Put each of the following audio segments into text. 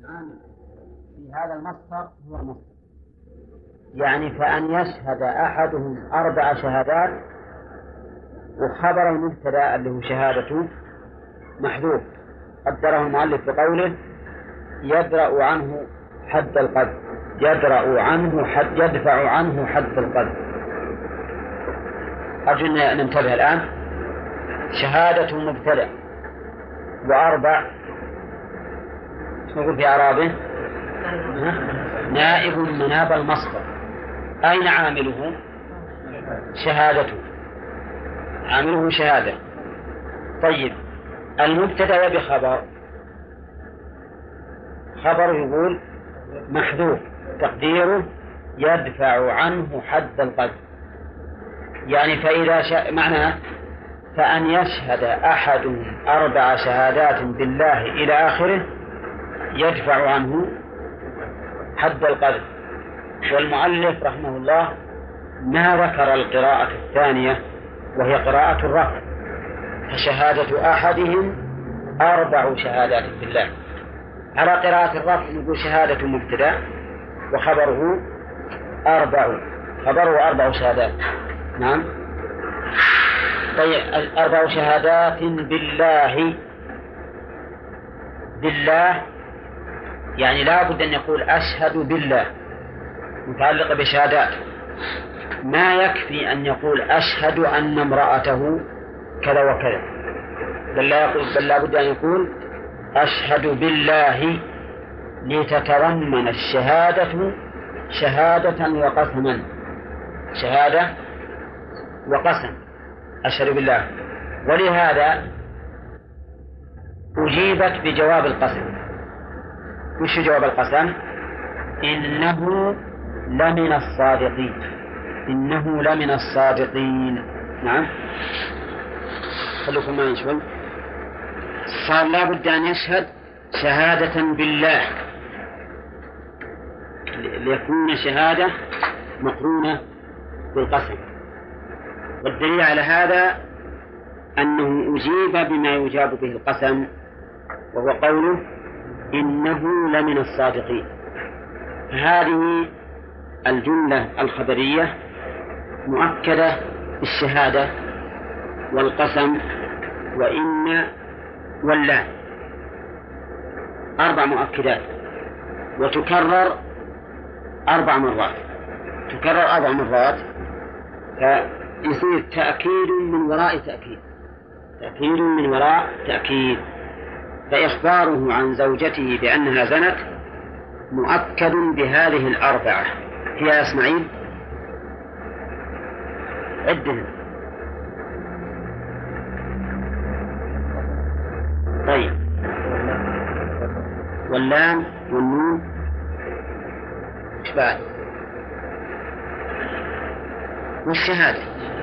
العامل في هذا المصدر هو المصدر، يعني فأن يشهد أحدهم 4 شهادات، وخبر المبتدأ اللي هو شهادته محذوف قدره المؤلف بقوله يدرأ عنه حد القذف، يدرأ عنه يدفع عنه حد القذف. أرجو أن ننتبه الآن. شهادة مبتدأ و4 نقول في أعرابه نائب مناب المصدر. أين عامله؟ شهادته، عامله شهادة. طيب المبتدأ بخبر، خبر يقول محذوف تقديره يدفع عنه حد القذف، يعني فإذا معناه فأن يشهد أحد 4 شهادات بالله إلى آخره يدفع عنه حد القذف. والمؤلف رحمه الله ما ذكر القراءة الثانية وهي قراءة الرفع، فشهادة أحدهم 4 شهادات بالله. على قراءة الرفع نقول شهادة مبتدأ وخبره 4 شهادات. نعم. طيب 4 شهادات بالله، بالله يعني لا بد أن يقول أشهد بالله متعلقة بشهادات، ما يكفي أن يقول أشهد أن امرأته كذا وكذا، بل لا بد أن يقول أشهد بالله، لتتضمن الشهادة شهادة وقسما، شهادة وقسم، أشهد بالله. ولهذا أجيبت بجواب القسم. وش جواب القسم؟ إنه لمن الصادقين، إنه لمن الصادقين. نعم. خلوكم معي شوي. صار لا بد أن يشهد شهادة بالله ليكون شهادة مقرونة بالقسم. والدليل على هذا أنه أجيب بما يجاب به القسم، وهو قوله إنه لمن الصادقين. هذه الجملة الخبرية مؤكدة بالشهادة والقسم وإن واللام، 4 مؤكدات، وتكرر 4 مرات، تكرر 4 مرات، فيصير تأكيد من وراء تأكيد، تأكيد من وراء تأكيد. فإخباره عن زوجته بأنها زنت مؤكد بهذه 4. فيها إسماعيل عدهم. طيب واللام والنون ايش بعد؟ والشهادة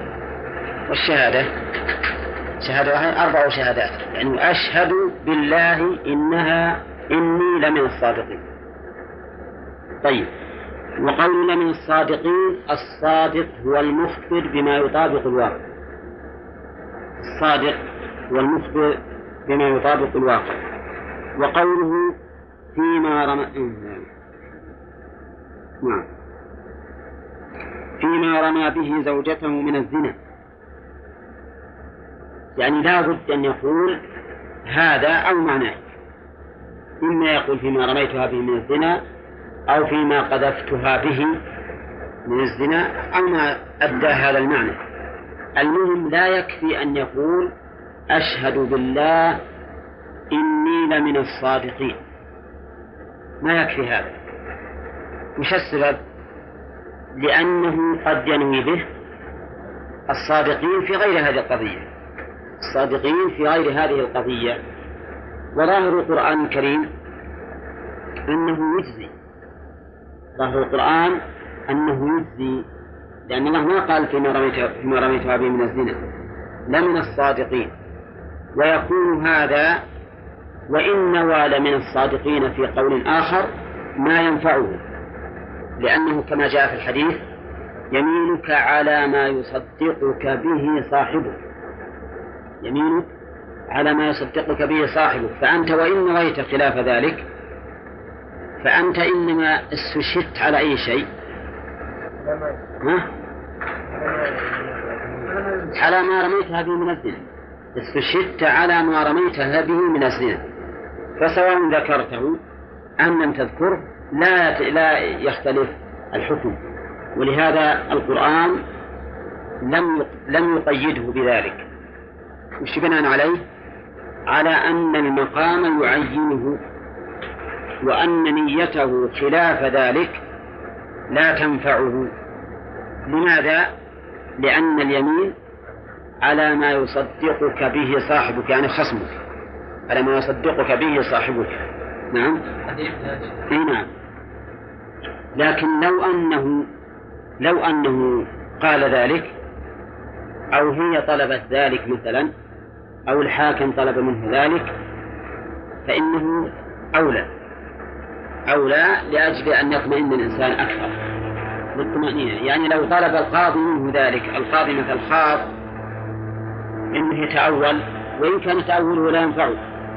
شهادة 4 شهادات، يعني أشهد بالله إني لمن الصادقين. طيب وقول لمن الصادقين، الصادق هو المخبر بما يطابق الواقع، الصادق هو المخبر بما يطابق الواقع. وقوله فيما رمى به زوجته من الزنا، يعني لا بد أن يقول هذا أو معناه، إما يقول فيما رميتها به من الزنا، أو فيما قذفتها به من الزنا، أو ما أدى هذا المعنى. المهم لا يكفي أن يقول أشهد بالله إني لمن الصادقين، ما يكفي هذا. وش السبب؟ لأنه قد ينوي به الصادقين في غير هذه القضية، الصادقين في غير هذه القضية. وظاهر القرآن الكريم أنه يجزي، ظاهر القرآن أنه يجزي، لأن الله ما قال فيما رميتها به من الزنا لمن الصادقين. ويكون هذا وإن نوى لمن الصادقين في قول آخر ما ينفعه، لأنه كما جاء في الحديث يمينك على ما يصدقك به صاحبك، يمينك على ما يصدقك به صاحبك، فأنت وإن نويت خلاف ذلك فأنت إنما استشهدت على أي شيء؟ على ما رميتها به من الزنا، استشهدت على ما رميتها به من الزنا، فسواء ذكرته أم لم تذكره لا يختلف الحكم. ولهذا القرآن لم يقيده بذلك. وش بناء عليه؟ على أن المقام يعينه، وأن نيته خلاف ذلك لا تنفعه. لماذا؟ لأن اليمين على ما يصدقك به صاحبك، يعني خصمك، على ما يصدقك به صاحبك. نعم. أي نعم. لكن لو أنه قال ذلك، أو هي طلبت ذلك مثلا، أو الحاكم طلب منه ذلك، فإنه أولى لأجل أن يطمئن الإنسان أكثر بالطمأنينة. يعني لو طلب القاضي منه ذلك، القاضي مثل خاف إنه يتأول، وإن كان تأوله لا ينفعه،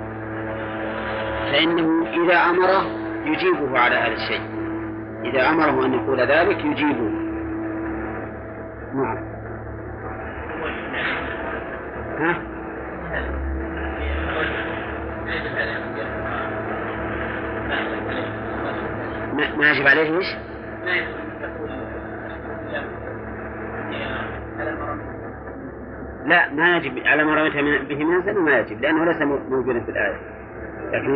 فإنه إذا أمره يجيبه على هذا الشيء، إذا أمره أن يقول ذلك يجيبه. نعم. ها؟ ما يجب عليه إيش؟ لا، ما يجب على ما رميت به من الزنا، ما يجب، لأنه ليس موجودا في الآية، لكن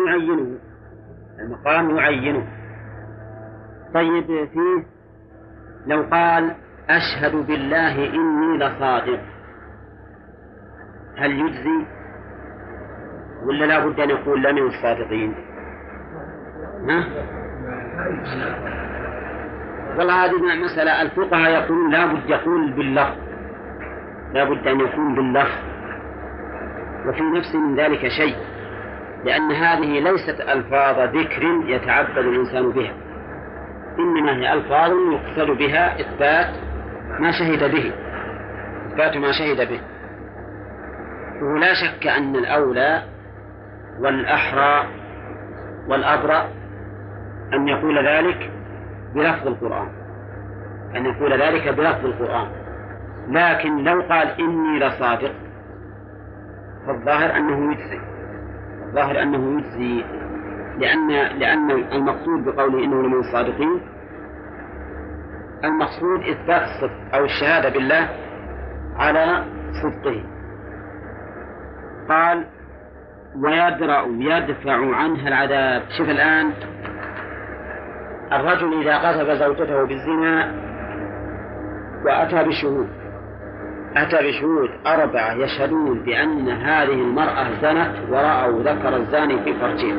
المقام يعينه. طيب، فيه لو قال أشهد بالله إني لصادق، هل يجزي ولا لا بد أن يقول لا من الصادقين؟ ها؟ والله هذه مسألة الفقهاء يقولون لا بد يقول باللفظ، لا بد أن يكون باللفظ، وفي نفس من ذلك شيء، لأن هذه ليست ألفاظ ذكر يتعبد الإنسان بها، إنما هي ألفاظ يقصد بها إثبات ما شهد به. ولا شك أن الأولى والأحرى والأبرأ أن يقول ذلك بلفظ القرآن، لكن لو قال إني لصادق فالظاهر أنه يجزي، لأن المقصود بقوله إنه لمن الصادقين، المقصود إثبات الصدق أو الشهادة بالله على صدقه. قال يدفع عنها العذاب. شوف الآن، الرجل إذا قذف زوجته بالزنا وأتى بشهود 4 يشهدون بأن هذه المرأة زنت ورأوا ذكر الزاني في فرجها،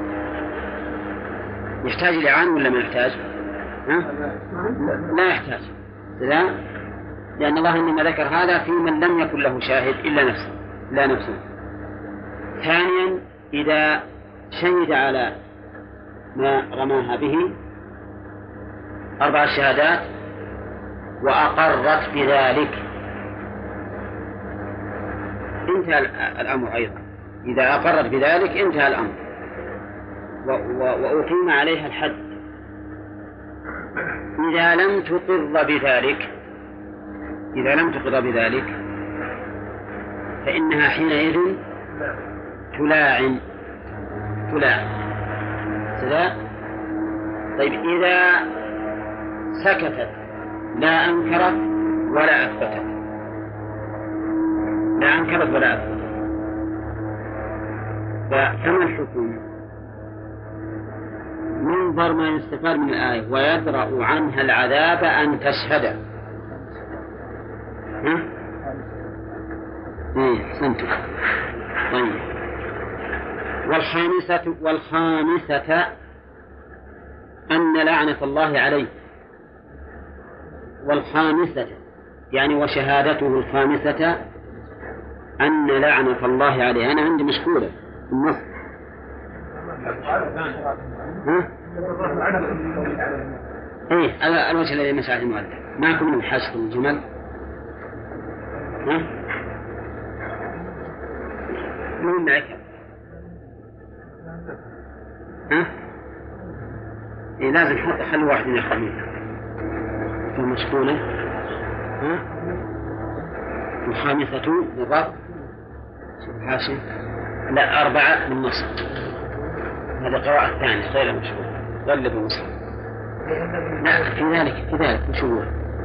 يحتاج لعان ولا ما يحتاج؟ لا يحتاج، لأن الله إنما ذكر هذا في من لم يكن له شاهد إلا نفسه. ثانيا، إذا شهد على ما رماها به 4 شهادات وأقرت بذلك، انتهى الأمر. أيضا إذا أقرت بذلك انتهى الأمر وأقيم عليها الحد. إذا لم تقر بذلك فإنها حينئذ تلاعن. طيب، إذا سكتت لا أنكرت ولا أثبتت، فكما الحكم منظر ما يستفاد من الآية ويدرأ عنها العذاب أن تشهد. أحسنتم. طيب، والخامسة أن لعنة الله عليه. والخامسة يعني وشهادته الخامسة أن لعنة الله عليه. أنا عندي مشكولة في النص. هذا الوجه الذي مشى عليه المؤلف. معكم من الحشر الجمل؟ من معك؟ إيه لازم حتى خلي واحد يخرج منها في مشكولة. ها؟ الخامسة بالرب حاشي لا 4 بالنص. هذا قراءة ثانية غير مشهور غلب المصحف. لا في ذلك مشهور.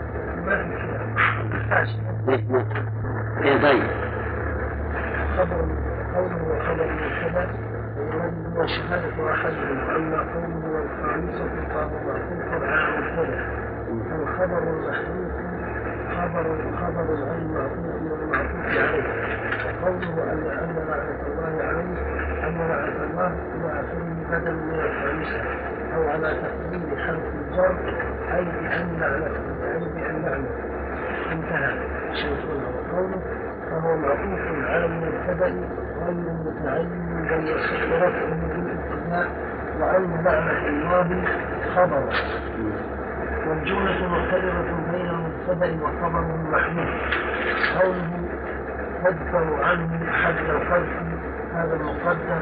طيب خبر قوله وخبر المبتدأ ويرد شهادة أحدهم أما قوله والخامسة فهو معطوف على المبتدأ فالخبر المحذوف خبر العلم معطوف والمعطوف عليه وقوله أن لعنة الله عليه أن لعنة الله إلى آخره بدل من الخامسة أو على تقديم حرف الجر أي بأن لعنة انتهى شيخنا. وقوله فهو معطوف على المبتدأ غير متعين بل يصح رفعه بالابتداء وعين لعنة الله خبر والجملة مختلفة بين المبتدأ وخبره المحمود. قوله تدفع عنه حد القذف هذا المقدر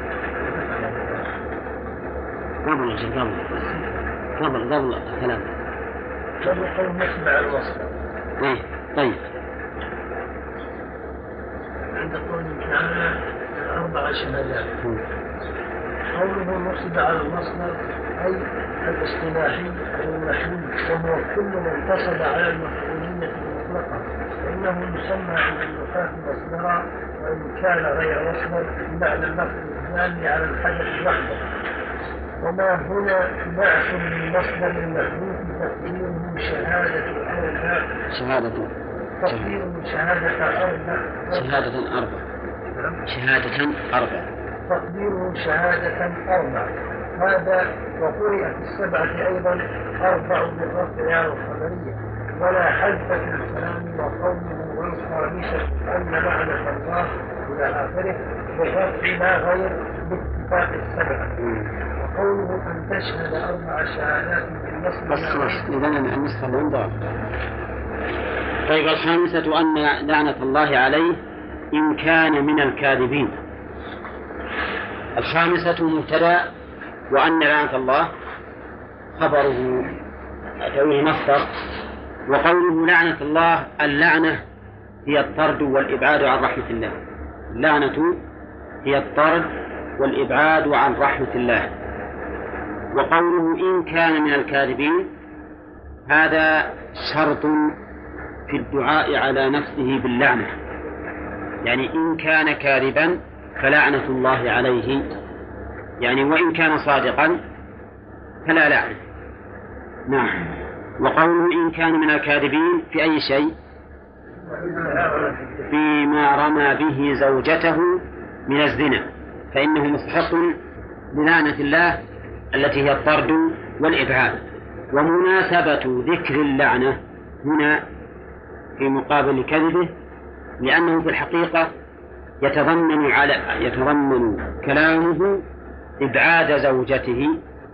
قبل الكلام قبل نسبة على الوصف. طيب عند قوله تعالى 4 شهادات قوله نصب على المصدر أي الاصطلاحي المحمود وهو كل من انتصب على المفعولية المطلقة فإنه يسمى عند النحاة مصدرا وإن كان غير مصدر بمعنى اللفظ الدال على الحدث وحده. وما هنا نعت للمصدر المحذوف تقديره شهادة تقديره شهادة أربع هذا وقرئت 7 أيضا 4 بالرفع الخبرية ولا حذف في الكلام وقوله والخامسة أن لعنة الله إلى آخره بالرفع لا غير باتفاق 7 وقوله أن تشهد 4 شهادات بالنصب إذن النسخة الأنظار. طيب الخامسة أن لعنة الله عليه إن كان من الكاذبين. الخامسة مبتدأ وأن لعنة الله خبره أتوه مصدر. وقوله لعنة الله اللعنة هي الطرد والإبعاد عن رحمة الله. اللعنة هي الطرد والإبعاد عن رحمة الله. وقوله إن كان من الكاذبين هذا شرط في الدعاء على نفسه باللعنة، يعني إن كان كاذبا فلعنة الله عليه، يعني وإن كان صادقا فلا لعنة. نعم. وقوله إن كان من الكاذبين في أي شيء؟ فيما رمى به زوجته من الزنا فإنه مستحق للعنة الله التي هي الطرد والإبعاد. ومناسبة ذكر اللعنة هنا في مقابل كذبه لأنه في الحقيقة يتضمن كلامه إبعاد زوجته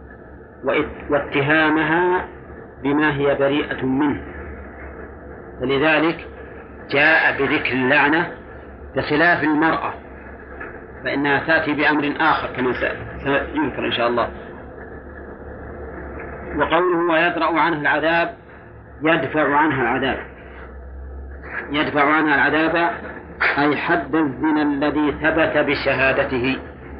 واتهامها بما هي بريئة منه، فلذلك جاء بذكر اللعنة بخلاف المرأة فإنها تأتي بأمر آخر كما سيذكر إن شاء الله. وقوله ويدرأ عنها العذاب يدفع عنها العذاب أي حد الزنا الذي ثبت بشهادته.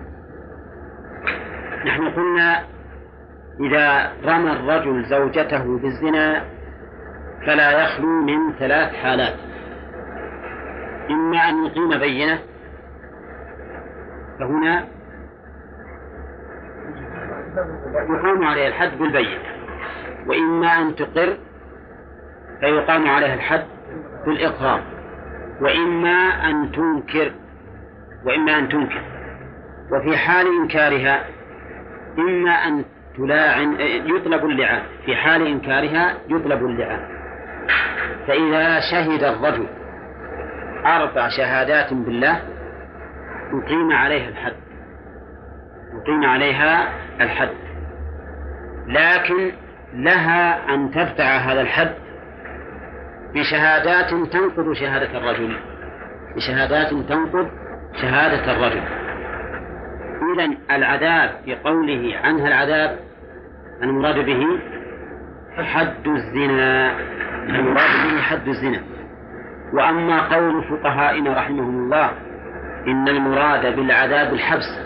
نحن قلنا إذا رمى الرجل زوجته بالزنا فلا يخلو من 3 حالات: إما أن يقيم بينة فهنا يقام عليه الحد بالبينة، وإما أن تقر فيقام عليه الحد بالإقرار، وإما أن تنكر. وفي حال إنكارها إما أن يطلب اللعان، في حال إنكارها يطلب اللعان. فإذا شهد الرجل 4 شهادات بالله يقيم عليها الحد، لكن لها أن تدفع هذا الحد بشهادات تنقض شهادة الرجل. إذن العذاب في قوله عنها العذاب المراد به حد الزنا، المراد به حد الزنا. وأما قول فقهائنا رحمهم الله إن المراد بالعذاب الحبس،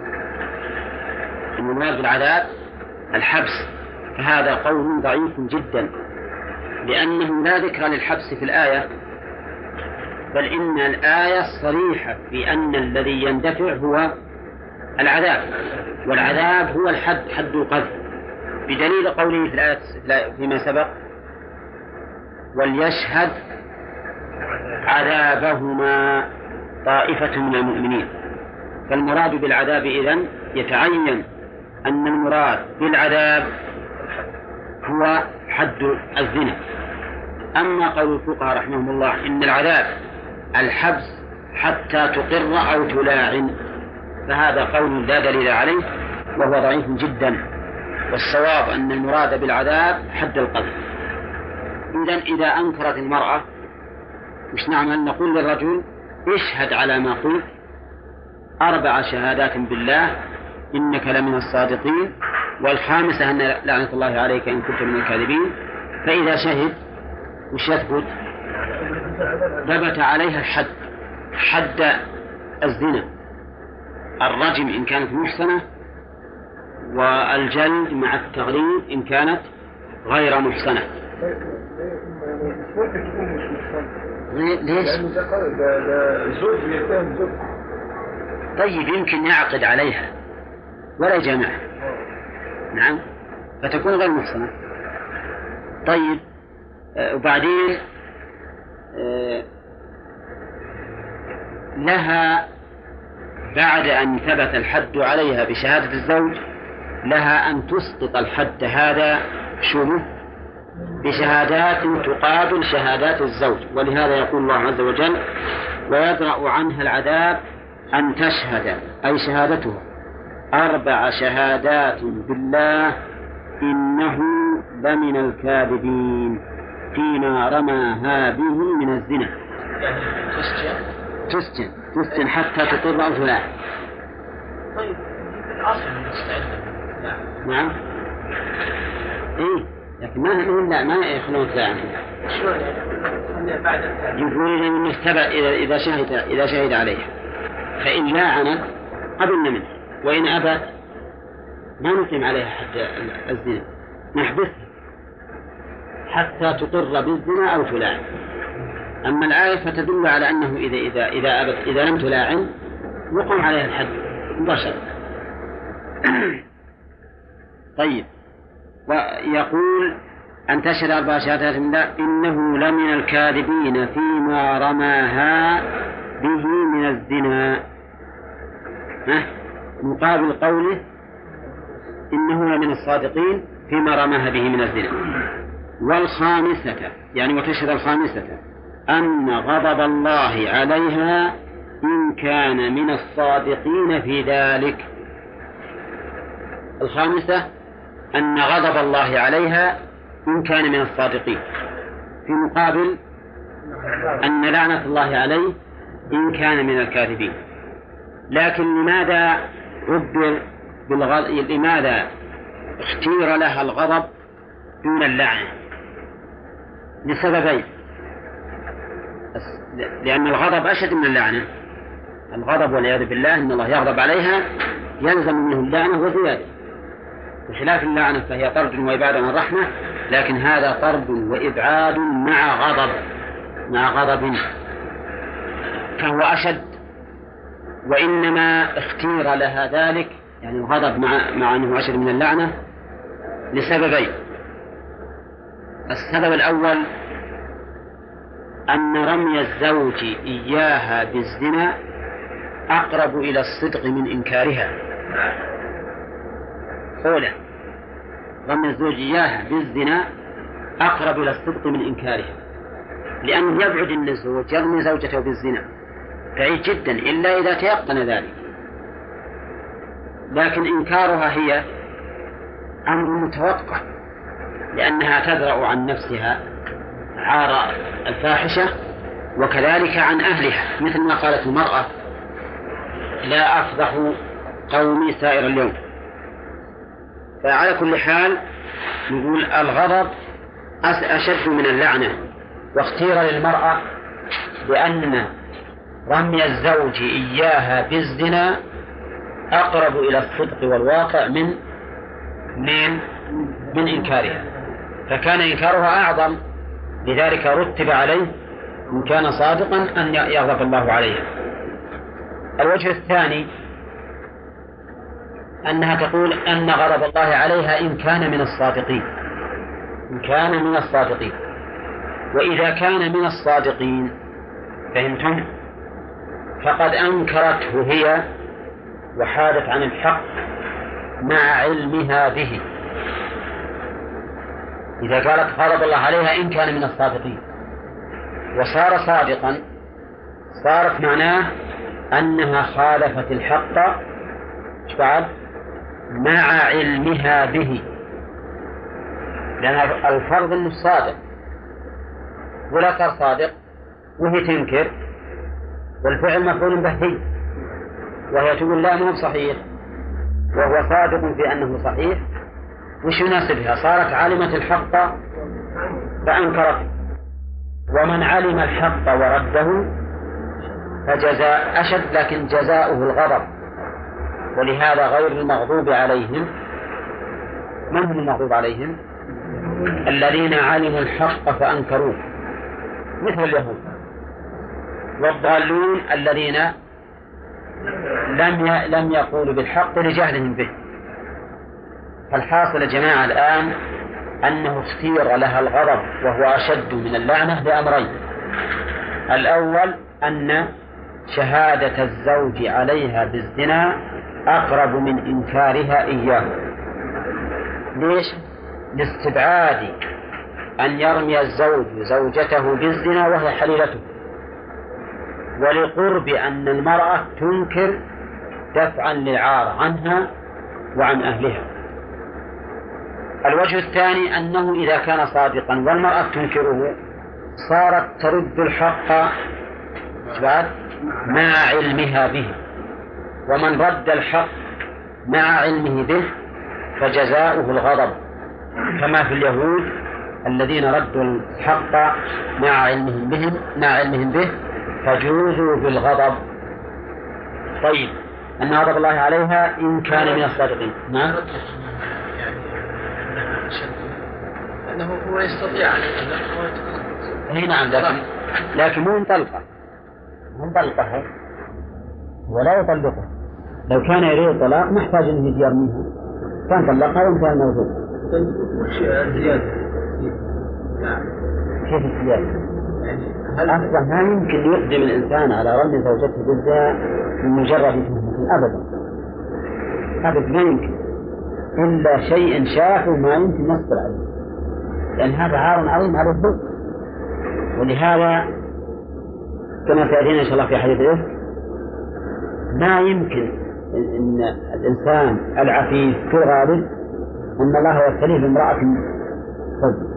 المراد بالعذاب الحبس، فهذا قول ضعيف جدا، لأنه لا ذكر للحبس في الآية، بل إن الآية صريحة في أن الذي يندفع هو العذاب، والعذاب هو الحد، حد القذف، بدليل قوله في الآية فيما سبق وليشهد عذابهما طائفة من المؤمنين. فالمراد بالعذاب إذن يتعين أن المراد بالعذاب هو حد الزنا. أما قول الفقهاء رحمهم الله إن العذاب الحبس حتى تقر أو تلاعن، فهذا قول لا دليل عليه وهو ضعيف جدا، والصواب أن المراد بالعذاب حد القذف. إذن إذا أنكرت المرأة وش نعمل؟ نقول للرجل اشهد على ما قلت 4 شهادات بالله إنك لمن الصادقين، والخامسة أن لعنة الله عليك إن كنت من الكاذبين. فإذا شهد وش يثبت؟ ثبت عليها الحد، حد الزنا، الرجم إن كانت محصنة، والجلد مع التغليظ إن كانت غير محصنة. ليش؟ طيب يمكن يعقد عليها ولا جماعة، نعم، فتكون غير محصنة. طيب وبعدين لها بعد أن ثبت الحد عليها بشهادة الزوج لها أن تسقط الحد هذا شبه بشهادات تقابل شهادات الزوج. ولهذا يقول الله عز وجل ويدرأ عنها العذاب أن تشهد، أي شهادتها 4 شهادات بالله إنه لمن الكاذبين فيما رماها به من الزنا. تسجن حتى تقر أو تلاعن. طيب الأصل مستعد. نعم. إيه لكن ما يخلون تلاعن. شلون يعني؟ بعد يقول إنه استبع إذا شهد عليها، فإن لاعنت قبلنا منه، وإن أبت ما نقيم عليها حتى الزنا، نحبسها حتى تقر بالزنا أو تلاعن. أما الآية فتدل على أنه إذا أبت، إذا لم تلاعن يقام عليها الحد مباشرة. طيب ويقول أن تشهد 4 شهادات بالله إنه لمن الكاذبين فيما رماها به من الزنا، مقابل قوله إنه لمن الصادقين فيما رماها به من الزنا. والخامسة يعني وتشهد الخامسة أن غضب الله عليها إن كان من الصادقين في ذلك. الخامسة أن غضب الله عليها إن كان من الصادقين، في مقابل أن لعنة الله عليه إن كان من الكاذبين. لكن لماذا عبر بالغضب؟ لماذا اختير لها الغضب دون اللعنة؟ لسببين: لأن الغضب أشد من اللعنة. الغضب والعياذ بالله إن الله يغضب عليها يلزم منه اللعنة وزيادة، بخلاف اللعنة فهي طرد وإبعاد عن الرحمة، لكن هذا طرد وإبعاد مع غضب فهو أشد. وإنما اختير لها ذلك يعني الغضب مع أنه أشد من اللعنة لسببين: السبب الأول أن رمي الزوج إياها بالزنا أقرب إلى الصدق من إنكارها. أولا رمي الزوج إياها بالزنا أقرب إلى الصدق من إنكارها، لأنه يبعد أن الزوج يرمي زوجته بالزنا بعيد جدا إلا إذا تيقن ذلك، لكن إنكارها هي أمر متوقع، لأنها تدرأ عن نفسها عار الفاحشة وكذلك عن أهلها، مثل ما قالت المرأة: لا أفضح قومي سائر اليوم. فعلى كل حال نقول الغضب أشد من اللعنة، واختير للمرأة لأن رمي الزوج إياها بالزنا أقرب إلى الصدق والواقع من إنكارها، فكان إنكارها أعظم، لذلك رتب عليه إن كان صادقا أن يغضب الله عليه. الوجه الثاني أنها تقول أن غضب الله عليها إن كان من الصادقين، إن كان من الصادقين، وإذا كان من الصادقين فهمتم؟ فقد أنكرته هي وحادت عن الحق مع علمها به. إذا قالت غضب الله عليها إن كان من الصادقين وصار صادقا، صارت معناه أنها خالفت الحق مع علمها به، لأن الفرض أنه صادق ولا صار صادق وهي تنكر، والفعل مفعول به هي، وهي تقول لا مو صحيح وهو صادق في أنه صحيح، وش يناسبها؟ صارت علمت الحق فأنكرته، ومن علم الحق ورده فجزاء أشد، لكن جزاؤه الغضب. ولهذا غير المغضوب عليهم، من هم المغضوب عليهم؟ الذين علموا الحق فأنكروه مثل اليهود، والضالون الذين لم يقولوا بالحق لجهلهم به. فالحاصل يا جماعة الآن أنه اختير لها الغضب وهو أشد من اللعنة لأمرين: الأول أن شهادة الزوج عليها بالزنا أقرب من إنكارها إياه. ليش؟ لاستبعاد أن يرمي الزوج زوجته بالزنا وهي حليلته، ولقرب أن المرأة تنكر دفعا للعار عنها وعن أهلها. الوجه الثاني أنه إذا كان صادقا والمرأة تنكره صارت ترد الحق مع علمها به، ومن رد الحق مع علمه به فجزاؤه الغضب، كما في اليهود الذين ردوا الحق مع علمهم به فجوزوا بالغضب. طيب، أن غضب الله عليها إن كان من الصادقين. نعم، أنه هو يستطيع أن نعم، لكن مو انطلقه ولا يطلقه. لو كان يريد الطلاق ما يحتاج أنه يجي يرميها، كان طلقها وانتهى الموضوع. وش الزيادة؟ كيف الزيادة؟ أصلا ما يمكن يقدم الإنسان على رمي زوجته بالزنا من مجرد تهمة، أبدا ما يمكن، إلا شيء شاف ما يمكن نصبر عليه، لأن هذا عار عظيم على الضد. ولهذا كما سيأتينا إن شاء الله في حديث الإفك، ما يمكن أن الإنسان العفيف في الغالب أن الله يبتليه بامرأة فزة.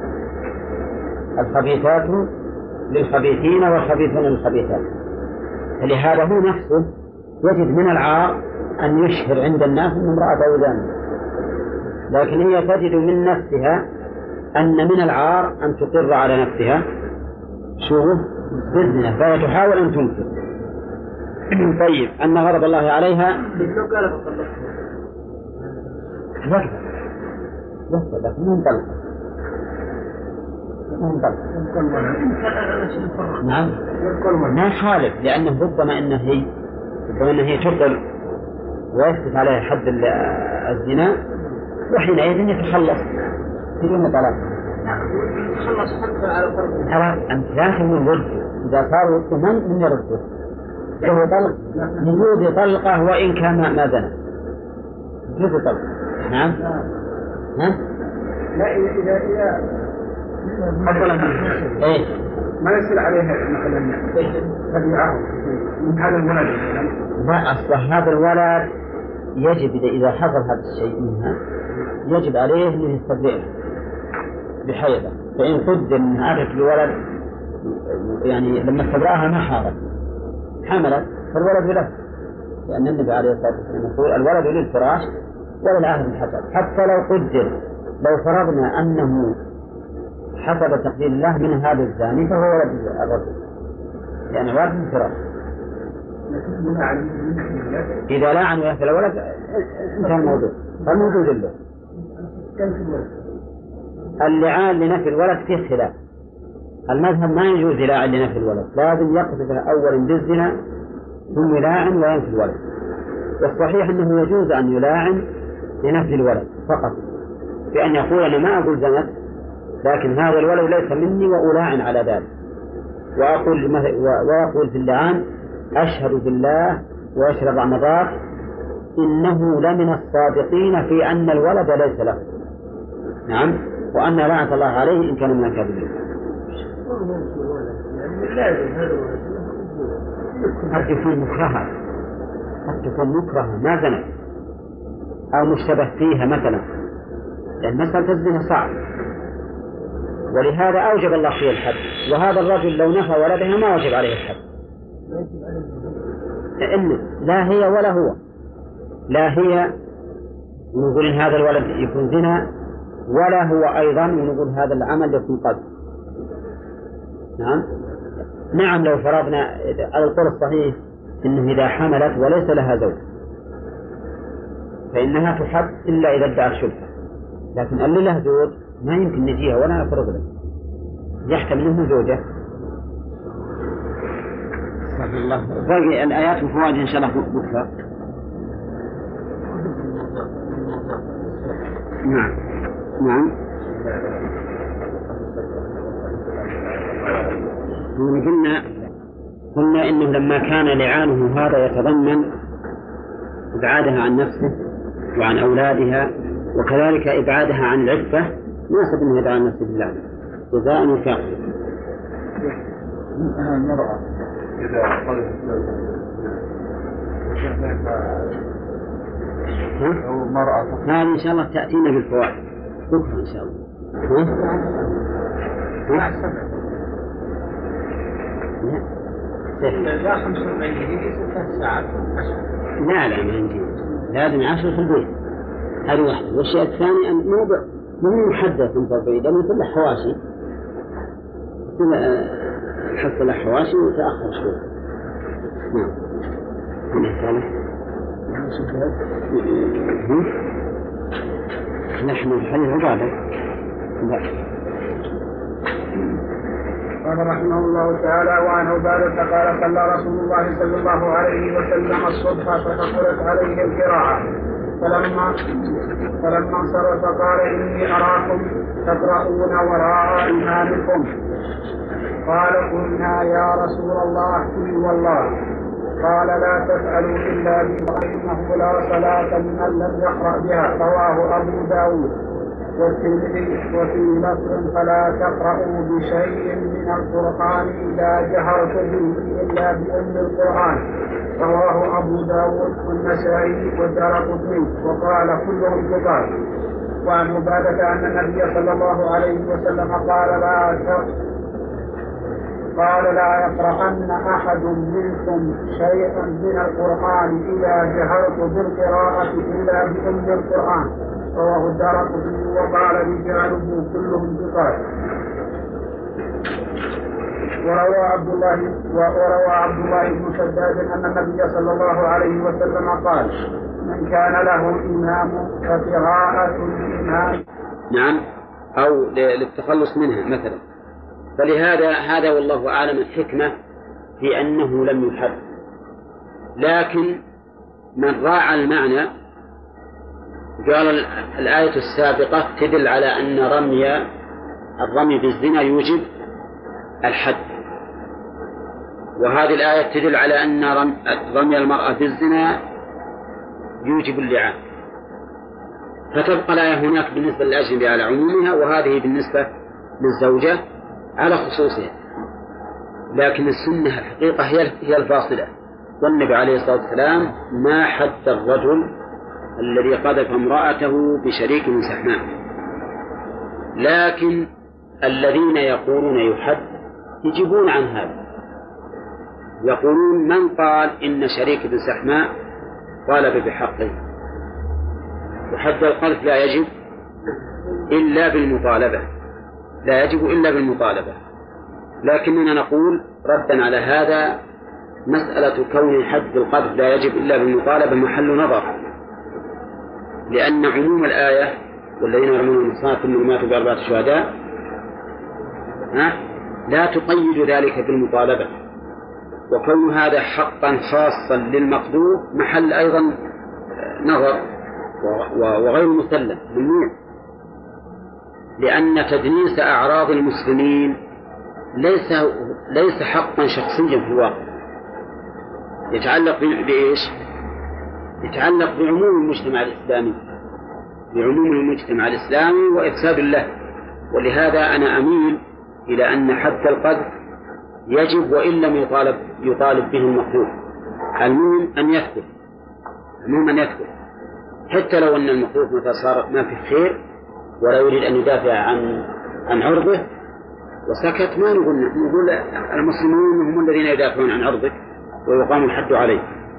الخبيثات للخبيثين والخبيثون للخبيثات، فلهذا هو نفسه يجد من العار أن يشهر عند الناس أن امرأة زانية، لكن هي تجد من نفسها أن من العار أن تقر على نفسها بالزنا، فهي تحاول أن تنكر. طيب، أن غضب الله عليها لو قال يكفر، لكن من طلق نعم ما خالف، لأنه ربما أنه هي تقر ويثبت عليها حد الزنا، وحينئذ يتخلص بدون طلاق. خلص حتى على فرض أنت لازم الرد، إذا صار رده من يرده؟ له طلق، يجوز طلقه وإن كان ما زنى، يجوز طلقه. نعم. لا، إذا حصل ما يصير عليها مثلا تبعه من هذا الولد. لا، أصلا هذا الولد يجب إذا حصل هذا الشيء منها يجب عليه أن يستبرئه بحيضة، فإن قدر أن عادت الولد يعني لما استبرأها ما حملت فالولد له، لأن النبي عليه الصلاة والسلام يقول الولد للفراش ولا العهد الحسب. حتى لو قدر، لو فرضنا أنه حسب تقدير الله من هذا الزاني فهو ولد الرجل، يعني ولد من فراش. إذا لعن ويأكل الولد انتهى الموضوع، فالموجود له. اللعان لنفي الولد فيه خلاف. المذهب ما يجوز يلاعن لنفي الولد، لازم يقصد أولا بالزنا ثم يلاعن وينفي الولد. والصحيح أنه يجوز أن يلاعن لنفي الولد فقط، بأن يقول أنا ما أقول زنت، لكن هذا الولد ليس مني وألاعن على ذلك. ويقول في اللعان أشهد بالله وأشهد الرمضات إنه لمن الصادقين في أن الولد ليس له. نعم، وأن لعنة الله عليه إن كان من الكاذبين. قد تكون مكرهة، قد تكون مكرهة ما زنت أو مشتبه فيها مثلا، لأن مسألة الزنا صعب، ولهذا أوجب الله فيه الحد. وهذا الرجل لو نفى ولدها ما وجب عليه الحد، لأن لا هي ولا هو، لا هي ونقول إن هذا الولد يكون زنا، ولا هو أيضا ونقول هذا العمل يكون قذف. نعم لو فرضنا على القول الصحيح إنه إذا حملت وليس لها زوج فإنها تحد إلا إذا ادعت شبهة، لكن اللي له زوج ما يمكن نجيها ولا نفرض له، يحتمل منه زوجة. الله باقي الآيات وفوائد إن شاء الله بكرة. نعم نعم. قلنا إنه لما كان لعانه هذا يتضمن إبعادها عن نفسه وعن أولادها، وكذلك إبعادها عن العفة، ناسب أنه يدعى عن نفسه بالله جزاء وفاق. المرأة إذا قالت أو مرأة هذه إن شاء الله تأتينا بالفوائد بكرة إن شاء الله. لا 45 دقيقة 3 ساعات. لا ما نجي، لازم 10 في البيت، هذه واحدة. والشيء الثاني أن مو محدد 45 لأنه يصلح حواشي، حصل حواشي وتأخر شوي. نعم. نحن الحديث عبادة. قال رحمه الله تعالى: وعن عبادة قال: صلى رسول الله صلى الله عليه وسلم الصبح فثقلت عليه القراءة، فلما انصرف قال: إني أراكم تقرؤون وراء إمامكم. قال: قلنا يا رسول الله إي والله. قال: لا تفعلوا إلا بما إنه لا صلاة لمن لم يقرأ بها. رواه أبو داود والترمذي. وفي لفظ: فلا تقرأوا بشيء من القرآن إذا جهرت به إلا بأم القرآن. رواه أبو داود والنسائي والدارقطني وقال كلهم ثقات. وعن عبادة أن النبي صلى الله عليه وسلم قال: لا يقرأن أحد منكم شيئا من القرآن إذا جهرت بالقراءة إلا بأم القرآن. رواه الدارقطني وقال رجاله كلهم ثقات. وروى عبد الله بن شداد أن النبي صلى الله عليه وسلم قال: من كان له إمام فقراءة الإمام. نعم، أو للتخلص منها مثلا. فلهذا هذا والله أعلم الحكمة في أنه لم يحد، لكن من راعى المعنى قال الآية السابقة تدل على أن الرمي بالزنا يوجب الحد، وهذه الآية تدل على أن رمي المرأة بالزنا يوجب اللعان، فتبقى الآية هناك بالنسبة للأجنبي على عمومها، وهذه بالنسبة للزوجة على خصوصها. لكن السنة الحقيقة هي الفاصلة. والنبي عليه الصلاة والسلام ما حد الرجل الذي قذف امرأته بشريك من سحماء، لكن الذين يقولون يحد يجيبون عن هذا، يقولون من قال إن شريك بن سحماء طالب بحقه، وحد القذف لا يجب إلا بالمطالبة، لا يجب إلا بالمطالبة. لكننا نقول ردا على هذا مسألة كون حد القذف لا يجب إلا بالمطالبة محل نظر، لأن عموم الآية والذين يرمون المحصنات ثم ماتوا بأربعة شهداء لا تقيد ذلك بالمطالبة، وكون هذا حقا خاصا للمقذوف محل أيضا نظر وغير مسلم ممنوع، لأن تدنيس أعراض المسلمين ليس حقا شخصيا في الواقع، يتعلق بإيش؟ يتعلق بعموم المجتمع الإسلامي، بعموم المجتمع الإسلامي وإفساد له. ولهذا أنا أميل إلى أن حد القذف يجب وإن لم يطالب به المقذوف، المهم أن يثبت، المهم أن يثبت، حتى لو أن المقذوف متى صار ما في خير ولا يريد أن يدافع عن عرضه وسكت، ما نقول المسلمون هم الذين يدافعون عن عرضك ويقام الحد عليه.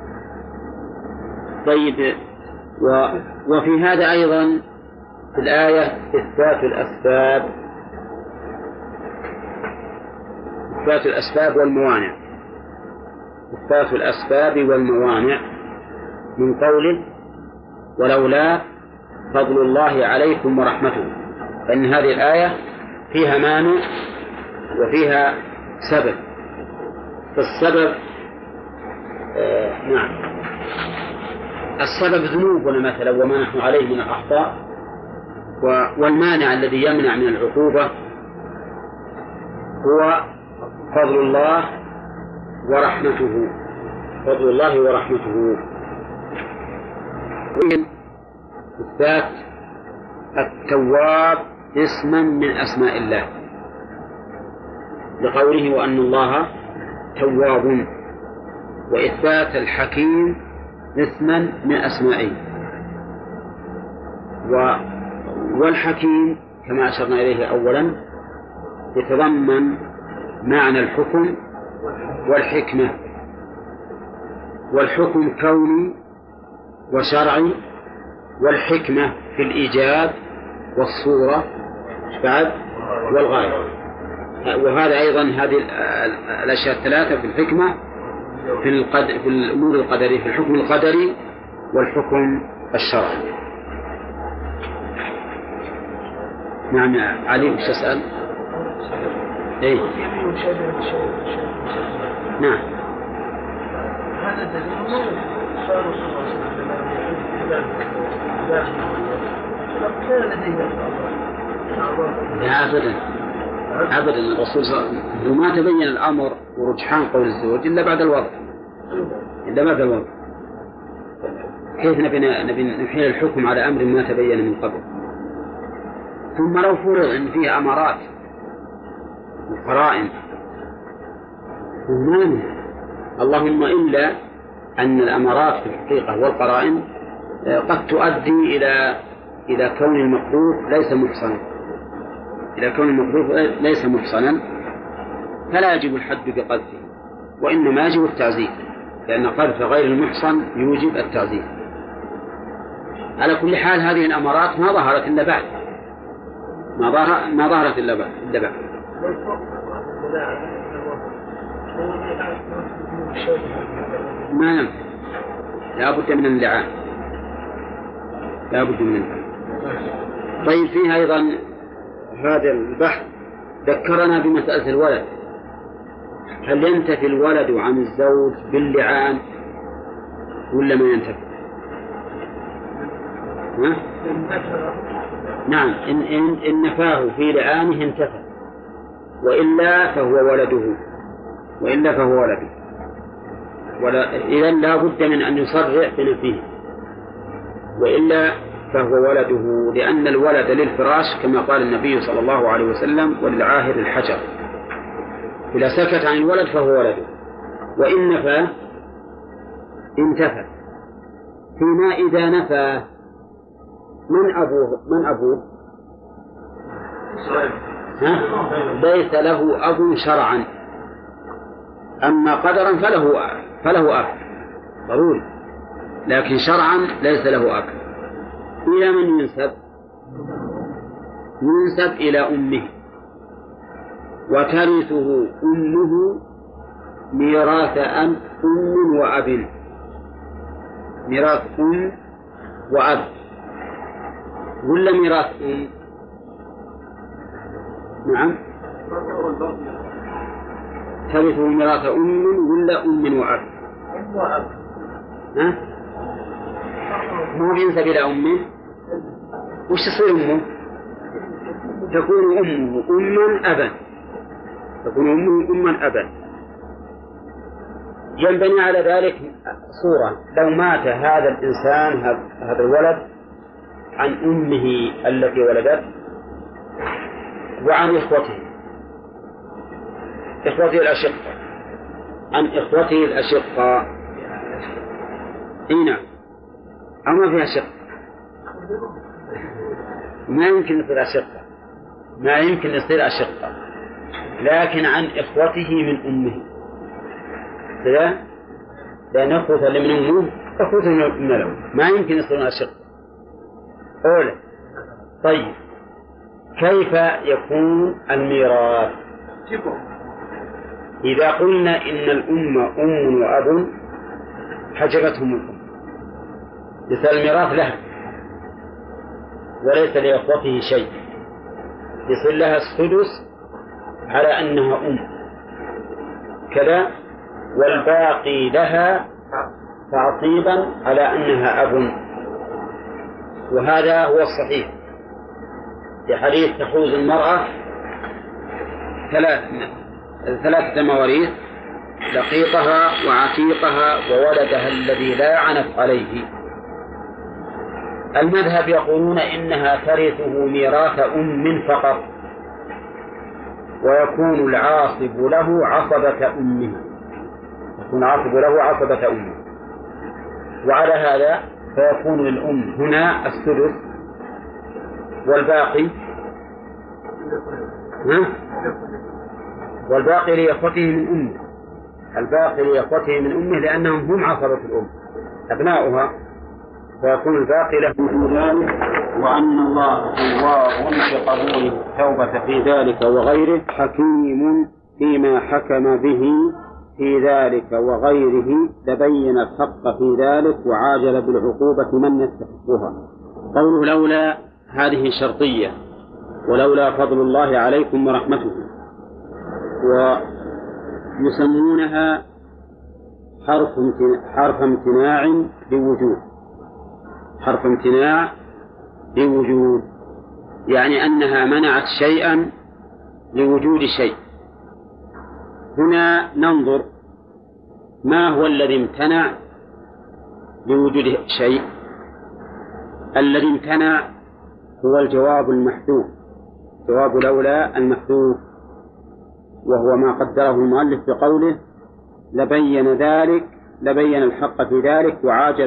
طيب، وفي هذا أيضا في الآية إثبات الأسباب والموانع، إثبات الأسباب والموانع من قوله ولولا فضل الله عليكم ورحمته، فإن هذه الآية فيها مانع وفيها سبب. فالسبب نعم السبب ذنوبنا مثلا وما نحن عليه من الأخطاء، والمانع الذي يمنع من العقوبة هو فضل الله ورحمته، فضل الله ورحمته. إثبات التواب اسما من أسماء الله لقوله وأن الله تواب، وإثبات الحكيم اسما من أسمائه، والحكيم كما أشرنا إليه أولا يتضمن معنى الحكم والحكمة، والحكم كوني وشرعي، والحكمة في الإيجاب والصورة بعد والغاية. وهذا أيضا هذه الأشياء الثلاثة في الحكمة في الأمور القدرية، في الحكم القدري والحكم الشرعي. نعم يا علي وش تسأل؟ إيه؟ نعم. هذا دليل صار رسول الله صلى الله عليه وسلم كان لديه لا أبدا الرسول صلى الله عليه وسلم ما تبين الأمر ورجحان قول الزوج إلا بعد الوضع، كيف نبي نحيل الحكم على أمر ما تبين من قبل؟ ثم لو فرض أن فيه أمارات وقرائن اللهم إلا أن الأمارات في الحقيقة والقرائن قد تؤدي إلى كون المقذوف ليس محصنا، فلا يجب الحد بقذفه، وإنما يجب التعزير، لأن قذف غير المحصن يوجب التعزير. على كل حال هذه الأمارات ما ظهرت إلا بعد، ما ظهرت إلا بعد. ما ينفع، لا بد من اللعان. طيب، فيه أيضا هذا البحث ذكرنا بمسألة الولد، هل ينتفي الولد عن الزوج باللعان ولا ما ينتفي؟ نعم، إن نفاه في لعانه انتفى، وإلا فهو ولده، إذن لا بد من أن يصرح بنفيه، وإلا فهو ولده، لأن الولد للفراش كما قال النبي صلى الله عليه وسلم وللعاهر الحجر، إذا سكت عن الولد فهو ولده، وإن نفى انتفى. فيما إذا نفى من أبوه ليس له أب شرعا، أما قدرا فله أب ضروري، لكن شرعا ليس له أب. إلى من ينسب؟ ينسب إلى أمه، وترثه أمه ميراث أم وأب، ميراث أم وأب، ولا ميراث أم؟ نعم، ترثه ميراث أم ولا أم وأب؟ ها؟ مو ينسب إلى أمه، وش تصير أمه؟ تكون أمه أما أبا، تكون أمه أما أبا. ينبني على ذلك صورة: لو مات هذا الإنسان هذا الولد عن أمه التي ولدت وعن إخوته الأشقة، عن إخوته الأشقة، هنا أو ما فيها شق، ما يمكن يصير أشقة، ما يمكن يصير أشقة، لكن عن إخوته من أمه، لأن أخوته اللي من أمه أخوته من أمه، ما يمكن يصيرون أشقة. أولا، طيب كيف يكون الميراث؟ إذا قلنا إن الأم أم وأب حجبتهم الأم، يصير الميراث لها وليس لإخوته شيء، يصير لها السدس على أنها أم كذا، والباقي لها تعصيبا على أنها أب. وهذا هو الصحيح في حديث تحوز المرأة ثلاثة مواريث: لقيطها وعتيقها وولدها الذي لا عنف عليه. المذهب يقولون إنها ترثه ميراث أم فقط، ويكون العاصب له عصبة أمه، يكون العاصب له عصبة أمه. وعلى هذا فيكون للأم هنا السدس، والباقي لإخوته من أمه، الباقي لإخوته من أمه لأنهم هم عصبة الأم أبناؤها، فيكون الباقي لهم في ذلك. وأن الله تواب بقبول التوبة في ذلك وغيره، حكيم فيما حكم به في ذلك وغيره، تبين الحق في ذلك وعاجل بالعقوبة من يستحقها. قوله لولا هذه شرطية، ولولا فضل الله عليكم ورحمته، ويسمونها حرف امتناع لوجود، حرف امتناع لوجود، يعني أنها منعت شيئا لوجود شيء. هنا ننظر ما هو الذي امتنع لوجود شيء. الذي امتنع هو الجواب المحذوف، جواب لولا المحذوف، وهو ما قدره المؤلف بقوله لبين الحق في ذلك وعاجل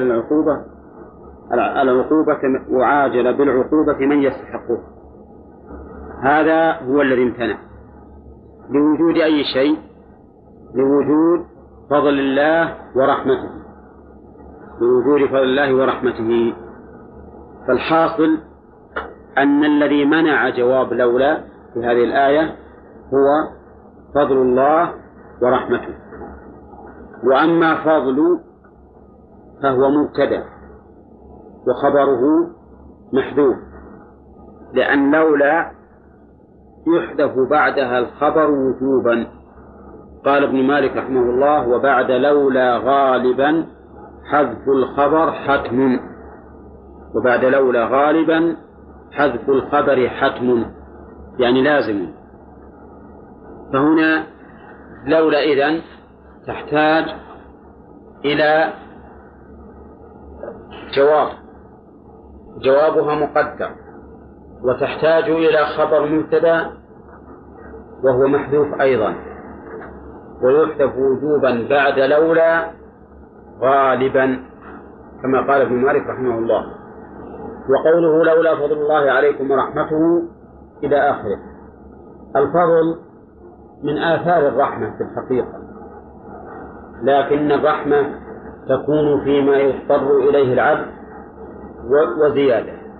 العقوبة وعاجل بالعقوبة من يستحقه. هذا هو الذي امتنع لوجود أي شيء؟ لوجود فضل الله ورحمته، لوجود فضل الله ورحمته. فالحاصل أن الذي منع جواب لولا في هذه الآية هو فضل الله ورحمته. وأما فضل فهو مبتدأ وخبره محذوف، لأن لولا يحذف بعدها الخبر وجوبا. قال ابن مالك رحمه الله: وبعد لولا غالبا حذف الخبر حتم، وبعد لولا غالبا حذف الخبر حتم، يعني لازم. فهنا لولا إذن تحتاج إلى جوابها مقدر، وتحتاج إلى خبر مبتدأ وهو محذوف أيضا، ويحذف وجوبا بعد لولا غالبا كما قال ابن مالك رحمه الله. وقوله لولا فضل الله عليكم ورحمته إلى آخره. الفضل من آثار الرحمة في الحقيقة، لكن الرحمة تكون فيما يضطر إليه العبد وزيادة،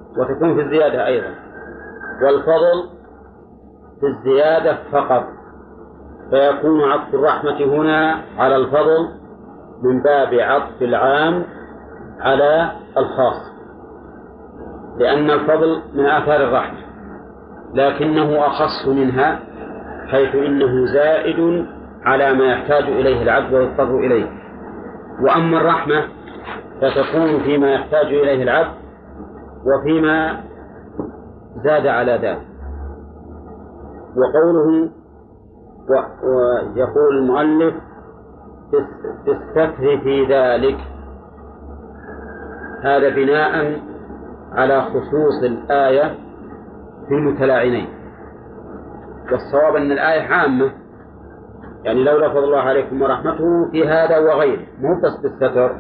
وتكون في الزيادة أيضا، والفضل في الزيادة فقط، فيكون عطف الرحمة هنا على الفضل من باب عطف العام على الخاص، لأن الفضل من آثار الرحمة، لكنه أخص منها حيث إنه زائد على ما يحتاج إليه العبد ويضطر إليه. وأما الرحمة فتكون فيما يحتاج إليه العبد وفيما زاد على ذلك. وقوله ويقول المؤلف في الستر في ذلك، هذا بناء على خصوص الآية في المتلاعنين، والصواب أن الآية عامة، يعني لولا فضل الله عليكم ورحمته في هذا وغيره، مو بس بالستر،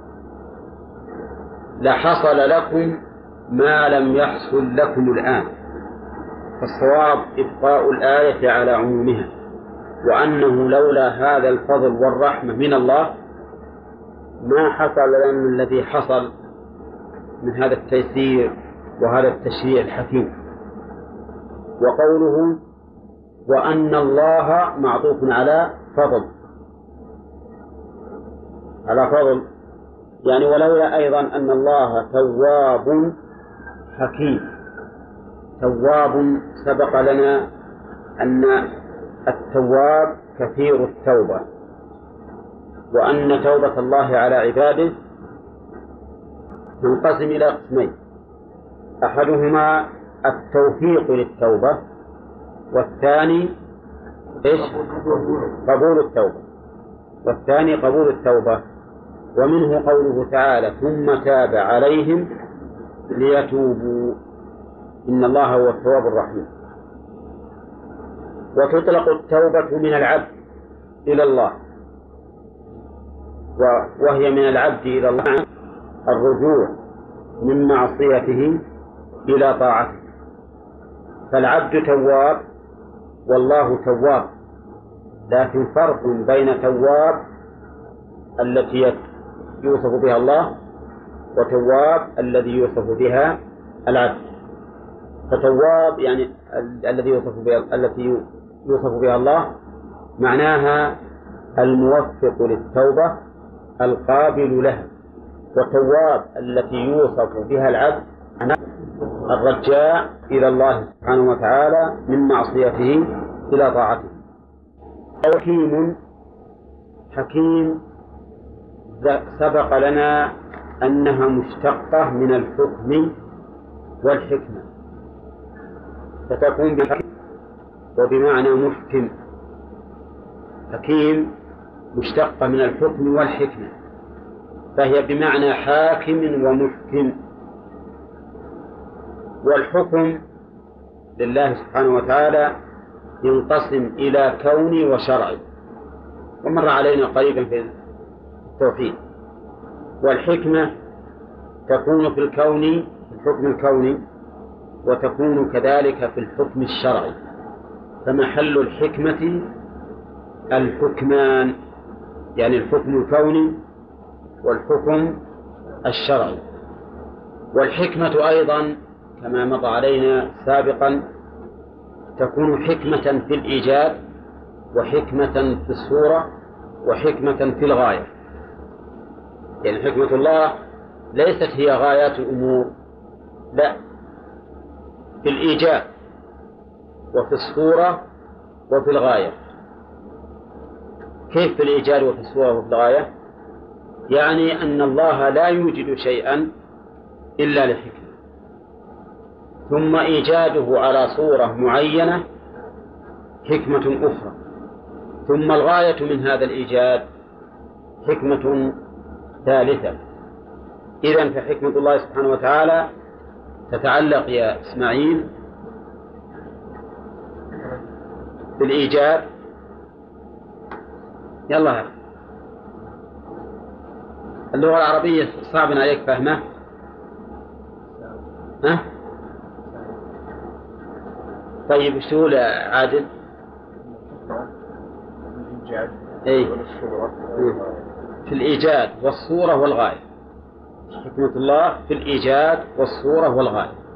لحصل لكم ما لم يحصل لكم الآن. فالصواب إبقاء الآية على عمومها، وأنه لولا هذا الفضل والرحمة من الله ما حصل لنا الذي حصل من هذا التيسير وهذا التشريع الحكيم. وقوله وأن الله معطوف على فضل، على فضل، يعني ولولا أيضا أن الله تواب حكيم. تواب سبق لنا أن التواب كثير التوبة، وأن توبة الله على عباده تنقسم إلى قسمين، أحدهما التوفيق للتوبة، والثاني قبول التوبة، والثاني قبول التوبة. ومنه قوله تعالى ثم تاب عليهم ليتوبوا إن الله هو التواب الرحيم. وتطلق التوبة من العبد إلى الله، وهي من العبد إلى الله الرجوع من معصيته إلى طاعته، فالعبد تواب والله تواب، لكن فرق بين تواب التي يوصف بها الله وتواب الذي يوصف بها العبد. فتواب يعني التي يوصف بها الله معناها الموفق للتوبة القابل لها، وتواب التي يوصف بها العبد الرجاء إلى الله سبحانه وتعالى من معصيته إلى طاعته. حكيم سبق لنا أنها مشتقة من الحكم والحكمة، فتكون بالحكم وبمعنى محكم. حكيم مشتقة من الحكم والحكمة، فهي بمعنى حاكم ومحكم. والحكم لله سبحانه وتعالى ينقسم إلى كوني وشرعي، ومر علينا قريبا في التوحيد. والحكمة تكون في الكون، في الحكم الكوني، وتكون كذلك في الحكم الشرعي، فمحل الحكمة الحكمان، يعني الحكم الكوني والحكم الشرعي. والحكمة أيضا كما مضى علينا سابقا تكون حكمة في الإيجاد، وحكمة في الصورة، وحكمة في الغاية. يعني حكمة الله ليست هي غايات الأمور، لا، في الإيجاد وفي الصورة وفي الغاية. كيف في الإيجاد وفي الصورة وفي الغاية؟ يعني أن الله لا يوجد شيئا إلا لحكمة، ثم إيجاده على صورة معينة حكمة أخرى، ثم الغاية من هذا الإيجاد حكمة ثالثة. إذن فحكمة الله سبحانه وتعالى تتعلق يا إسماعيل بالإيجاد. يلا، اللغة العربية صعب عليك فهمه؟ ها؟ طيب ايش تقول يا عادل؟ اي في الإيجاد والصورة والغاية. حكمة الله في الإيجاد والصورة والغاية.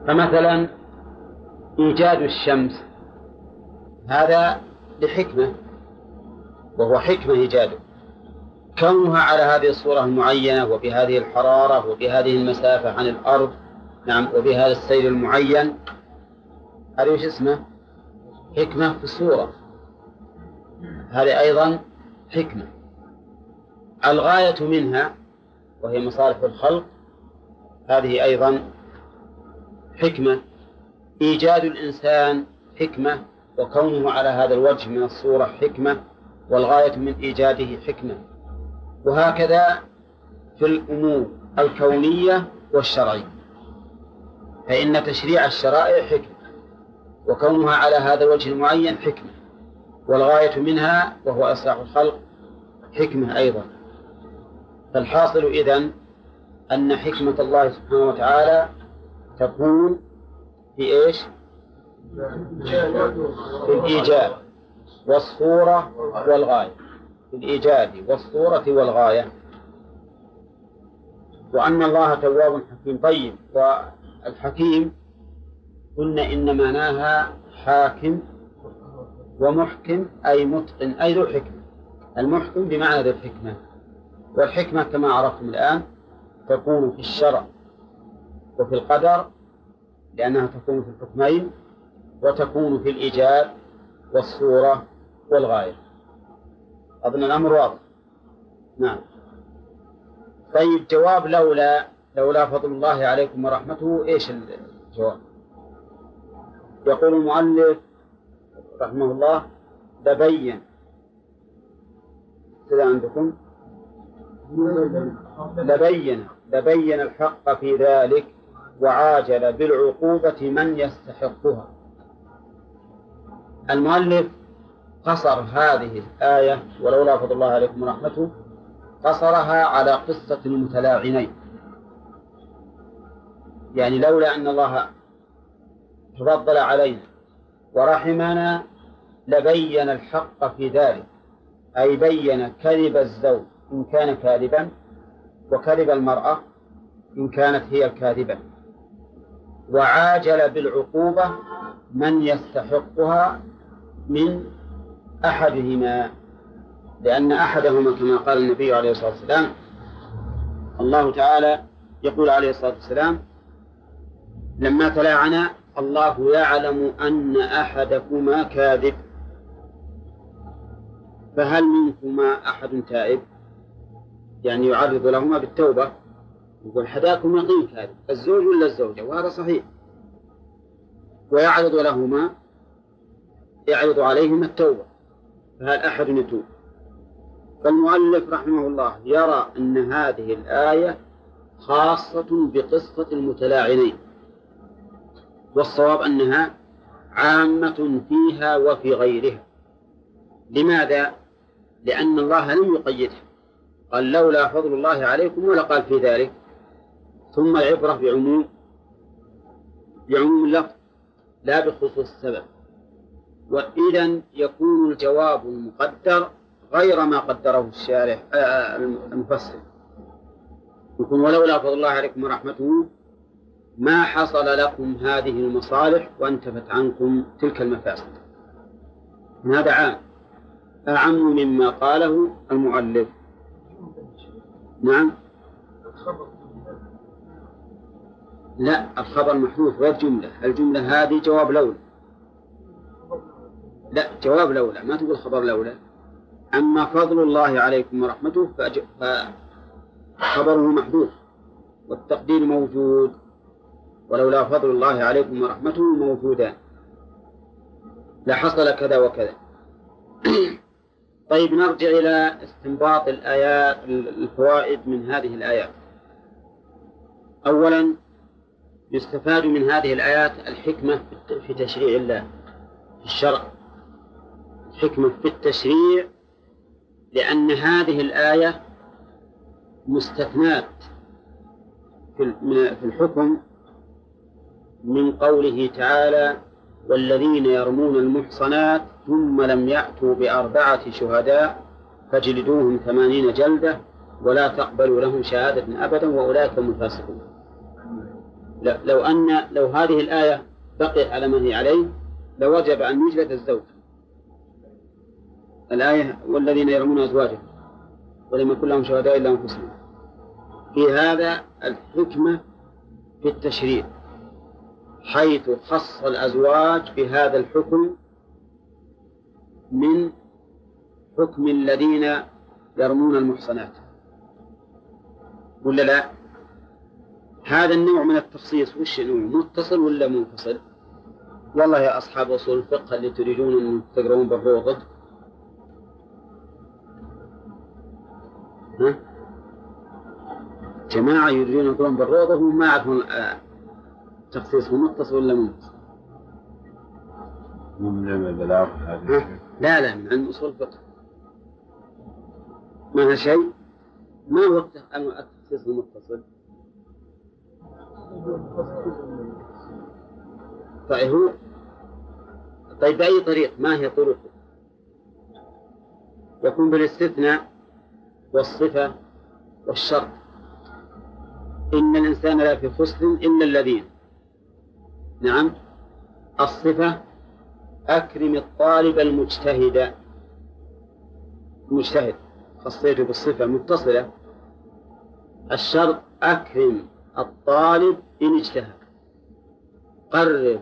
فمثلا إيجاد الشمس هذا لحكمة، وهو حكمة إيجاده. كونها على هذه الصورة المعينة وبهذه الحرارة وبهذه المسافة عن الأرض، نعم، وبهذا السير المعين، هذا وش اسمه؟ حكمة في الصورة، هذه أيضا حكمة. الغاية منها وهي مصالح الخلق، هذه أيضا حكمة. إيجاد الإنسان حكمة، وكونه على هذا الوجه من الصورة حكمة، والغاية من إيجاده حكمة. وهكذا في الأمور الكونية والشرعية، فإن تشريع الشرائع حكمة، وكونها على هذا الوجه المعين حكمة، والغاية منها وهو إصلاح الخلق حكمة أيضا. فالحاصل إذن أن حكمة الله سبحانه وتعالى تكون في إيش؟ في الإيجاد والصورة والغاية، في الإيجاد والصورة والغاية. وأن الله تواب حكيم. طيب، والحكيم قلنا إن معناها حاكم ومحكم، أي متقن، أي ذو حكمة. المحكم بمعنى ذو الحكمة. والحكمة كما عرفتم الآن تكون في الشرع وفي القدر، لأنها تكون في الحكمين، وتكون في الإيجاد والصورة والغاية. أظن الأمر واضح. نعم. طيب، جواب لولا فضل الله عليكم ورحمته، إيش الجواب؟ يقول المؤلف رحمه الله: كذا عندكم لبين الحق في ذلك وعاجل بالعقوبة من يستحقها. المؤلف قصر هذه الآية ولولا فضل الله عليكم ورحمته، قصرها على قصة المتلاعنين، يعني لولا أن الله تفضل علينا ورحمنا لبين الحق في ذلك، أي بين كذب الزوج إن كان كاذبا، وكذب المرأة إن كانت هي الكاذبة، وعاجل بالعقوبة من يستحقها من أحدهما، لأن أحدهما كما قال النبي عليه الصلاة والسلام، الله تعالى يقول عليه الصلاة والسلام لما تلاعنا: الله يعلم أن أحدكما كاذب، فهل منكما أحد تائب؟ يعني يعرض لهما بالتوبة، يقول حداكم يقين كاذب، الزوج ولا الزوجة، وهذا صحيح، ويعرض عليهما التوبة، فهل أحد يتوب؟ فالمؤلف رحمه الله يرى أن هذه الآية خاصة بقصة المتلاعنين، والصواب أنها عامة فيها وفي غيرها. لماذا؟ لأن الله لم يقيدها، قال لولا فضل الله عليكم، ولا قال في ذلك. ثم العبرة بعموم اللفظ لا بخصوص السبب، وإذن يكون الجواب المقدر غير ما قدره الشارح المفسر، يكون ولولا فضل الله عليكم ورحمته ما حصل لكم هذه المصالح وانتفت عنكم تلك المفاسد. هذا أعم مما قاله المؤلف. نعم. لا، الخبر محذوف غير جملة. الجملة هذه جواب لولا. لا، جواب لولا، ما تقول خبر لولا. أما فضل الله عليكم ورحمته فخبره محذوف والتقدير موجود، ولولا فضل الله عليكم ورحمته موجودان، لحصل كذا وكذا. طيب، نرجع إلى استنباط الآيات، الفوائد من هذه الآيات. أولا، يستفاد من هذه الآيات الحكمة في تشريع الله في الشرع، الحكمة في التشريع، لأن هذه الآية مستثنات في الحكم من قوله تعالى: والذين يرمون المحصنات ثم لم يأتوا ب4 شهداء فجلدوهم 80 جلدة ولا تقبلوا لهم شهادة أبدا وأولئك هم الفاسقون. لو هذه الآية بقيت على ما هي عليه لوجب أن يجلد الزوج. الآية والذين يرمون أزواجهم ولم يكن لهم شهداء إلا أنفسهم. في هذا الحكمة في التشريع حيث خص الأزواج بهذا الحكم من حكم الذين يرمون المحصنات، ولا لا؟ هذا النوع من التخصيص وش نوع؟ متصل ولا منفصل؟ والله يا أصحاب أصول الفقه اللي تريدون أن تقرؤون بالروضة، جماعة يريدون يقرؤون بالروضة وهم ما يعرفون تخصيص متصل ولا منفصل. من علم البلاغ هذه؟ لا من علم أصول الفقه ما هذا شيء. ما هو التخصيص المتصل؟ طيب بأي طريق؟ ما هي طرقه؟ يكون بالاستثناء والصفة والشرط. إن الإنسان لا في خسر إلا الذين. نعم. الصفة أكرم الطالب المجتهد خصيته بالصفة متصلة. الشرط أكرم الطالب إن اجتهد. قرب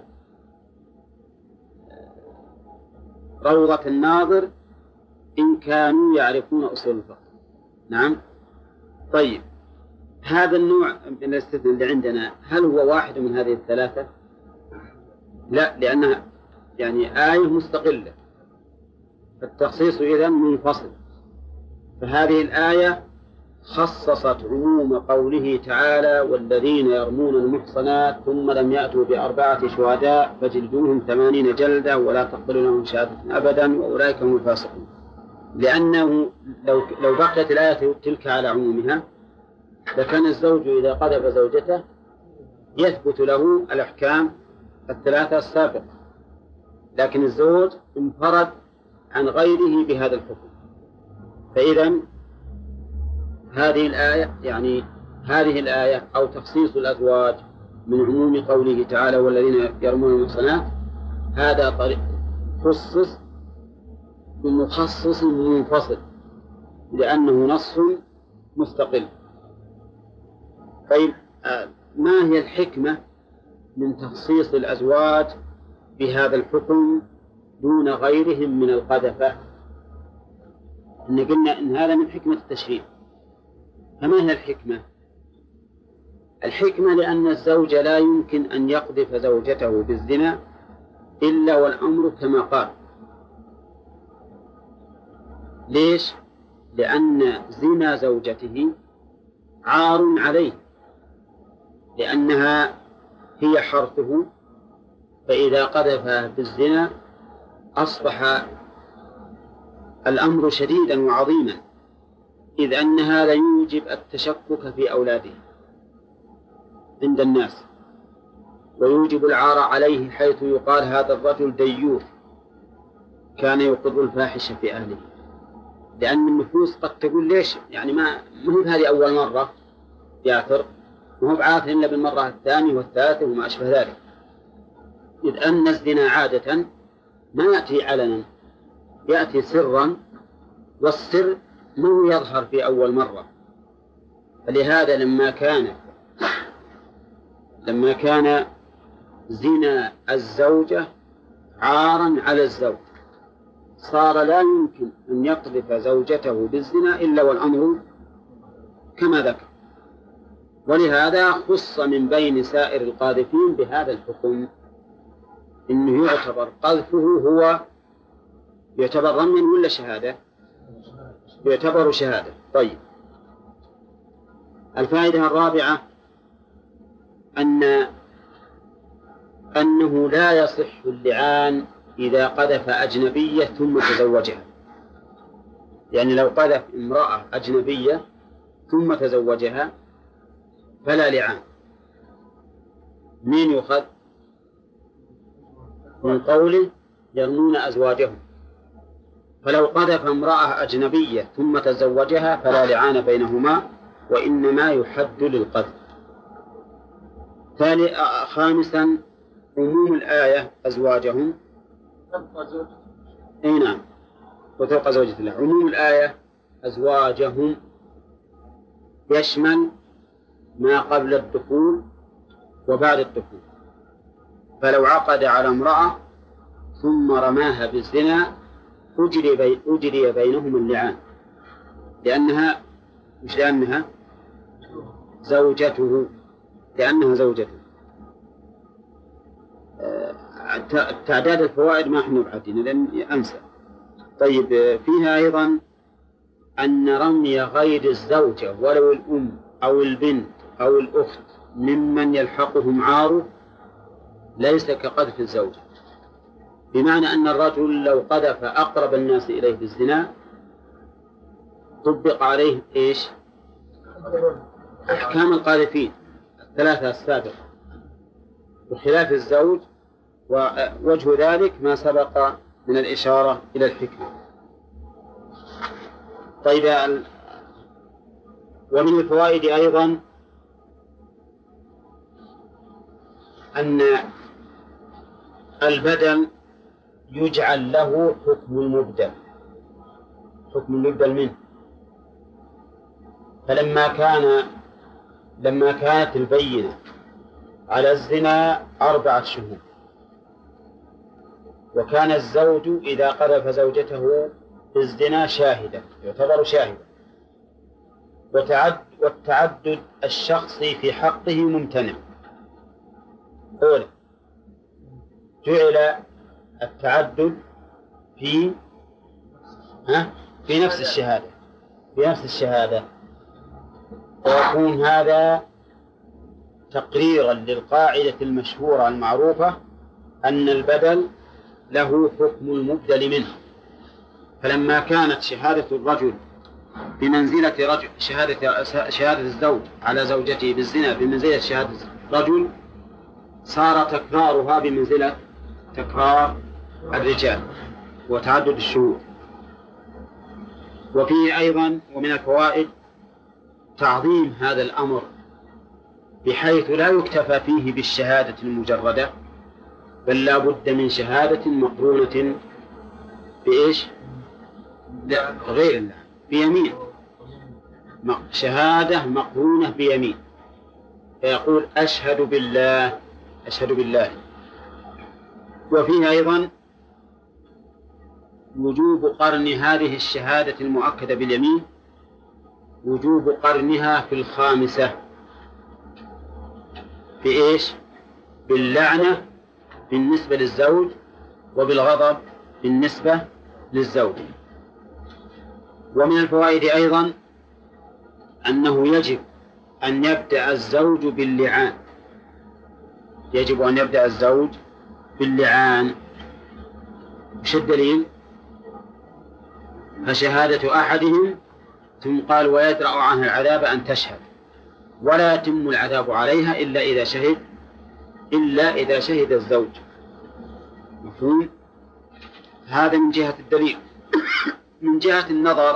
روضة الناظر إن كانوا يعرفون أصول الفقه. نعم. طيب هذا النوع من الاستثناء اللي عندنا هل هو واحد من هذه الثلاثة؟ لا، لأنها يعني آية مستقلة، التخصيص إذن منفصل. فهذه الآية خصصت عموم قوله تعالى والذين يرمون المحصنات ثم لم يأتوا ب4 شهداء فجلدوهم 80 جلدة ولا تقبلوا لهم شهادة أبدا وأولئك هم الفاسقون. لأنه لو بقيت الآية تلك على عمومها لكان الزوج إذا قذف زوجته يثبت له الأحكام الثلاثة السابقة، لكن الزوج انفرد عن غيره بهذا الحكم. فإذا هذه الآية أو تخصيص الأزواج من عموم قوله تعالى والذين يرمون المحصنات هذا طريق خصص بمخصص منفصل لأنه نص مستقل. طيب ما هي الحكمة من تخصيص الأزواج بهذا الحكم دون غيرهم من القذفة؟ إن قلنا إن هذا من حكمة التشريع. فما هي الحكمة؟ الحكمة لأن الزوج لا يمكن أن يقذف زوجته بالزنا إلا والأمر كما قال. ليش؟ لأن زنا زوجته عار عليه، لأنها هي حرثه، فإذا قذفها بالزنا أصبح الأمر شديدا وعظيما، إذ أن هذا يوجب التشكك في أولاده عند الناس ويوجب العار عليه، حيث يقال هذا الرجل ديوث كان يقر الفاحشة في أهله. لأن النفوس قد تقول ليش يعني ما هي هذه أول مرة يعثر، وهو بعاثر إلا بالمرة الثانية والثالثة وما أشبه ذلك، إذ أن الزنا عادة ما يأتي علنا، يأتي سرا، والسر ما يظهر في أول مرة. فلهذا لما كان زنا الزوجة عارا على الزوج صار لا يمكن أن يقذف زوجته بالزنا إلا والأمر كما ذكر. ولهذا خص من بين سائر القاذفين بهذا الحكم، إنه يعتبر قذفه هو يعتبر رميا ولا شهادة؟ يعتبر شهادة. طيب الفائدة الرابعة أنه لا يصح اللعان إذا قذف أجنبية ثم تزوجها. يعني لو قذف امرأة أجنبية ثم تزوجها فلا لعان. مين يؤخذ؟ من قوله يرمون أزواجهم. فلو قذف امرأة أجنبية ثم تزوجها فلا لعان بينهما، وإنما يحد للقذف. خامسا عموم الآية أزواجهم. أي نعم، وفوق زوجة الله. عموم الآية أزواجهم يشمل ما قبل الدخول وبعد الدخول، فلو عقد على امرأة ثم رماها بالزنا أجري بينهم اللعان، لأنها مش لأنها زوجته، لأنها زوجته. تعداد الفوائد ما احنا بعدين لأن أنسى. طيب، فيها أيضا أن رمي غير الزوجة ولو الأم أو البنت أو الأخت ممن يلحقهم عاره ليس كقذف الزوجة، بمعنى أن الرجل لو قذف أقرب الناس إليه بالزنا طبق عليه إيش؟ أحكام القاذفين الثلاثة السابقة، بخلاف الزوج، ووجه ذلك ما سبق من الإشارة إلى الحكمة. طيب، ومن الفوائد أيضا أن البدل يجعل له حكم المبدل، حكم المبدل منه. فلما كانت البينة على الزنا 4 شهور، وكان الزوج إذا قذف زوجته بالزنا شاهدا يعتبر شاهدا، والتعدد الشخصي في حقه ممتنع، أولا جعل التعدد في نفس الشهادة، ويكون هذا تقريرا للقاعدة المشهورة المعروفة أن البدل له حكم المبدل منه. فلما كانت شهادة الرجل بمنزلة شهادة الزوج على زوجته بالزنا بمنزلة شهادة الرجل، صار تكرارها بمنزلة تكرار الرجال وتعدد الشهود. وفيه أيضا ومن الفوائد تعظيم هذا الأمر، بحيث لا يكتفى فيه بالشهادة المجردة، بل لا بد من شهادة مقرونة بإيش؟ لا، غير الله، بيمين، شهادة مقرونة بيمين، فيقول أشهد بالله أشهد بالله. وفيه أيضا وجوب قرن هذه الشهادة المؤكدة باليمين، وجوب قرنها في الخامسة بإيش؟ باللعنة بالنسبة للزوج، وبالغضب بالنسبة للزوج. ومن الفوائد أيضا أنه يجب أن يبدأ الزوج باللعان، يجب أن يبدأ الزوج باللعان. وش الدليل؟ فشهادة أحدهم ثم قال ويدرأ عنها العذاب أن تشهد، ولا يتم العذاب عليها إلا إذا شهد الزوج. مفهوم؟ هذا من جهة الدليل. من جهة النظر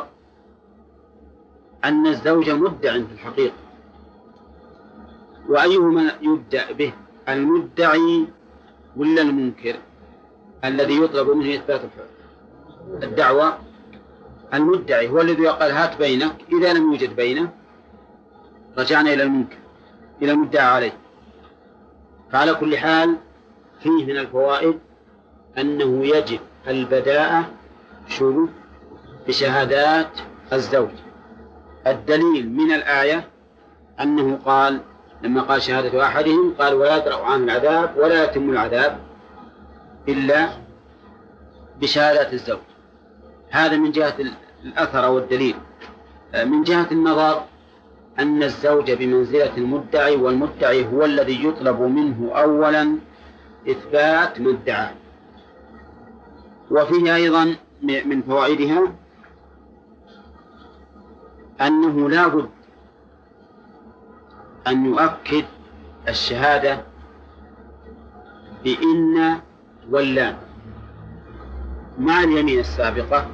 أن الزوج مدع في الحقيقة، وأيهما يبدأ به، المدعي ولا المنكر الذي يطلب منه إثبات الدعوة؟ المدعي هو الذي يقال هات بينك، إذا لم يوجد بينه رجعنا إلى المنكر، إلى المدعى عليه. فعلى كل حال فيه من الفوائد أنه يجب البداءة بشهادات الزوج. الدليل من الآية أنه قال لما قال شهادة أحدهم قال ويدرأ عنه العذاب ولا يتم العذاب إلا بشهادة الزوج. هذا من جهة الأثر أو الدليل. من جهة النظر أن الزوج بمنزلة المدعي، والمدعي هو الذي يطلب منه أولا إثبات ما ادعاه. وفيه أيضا من فوائدها أنه لا بد أن يؤكد الشهادة بإن واللام مع اليمين السابقة،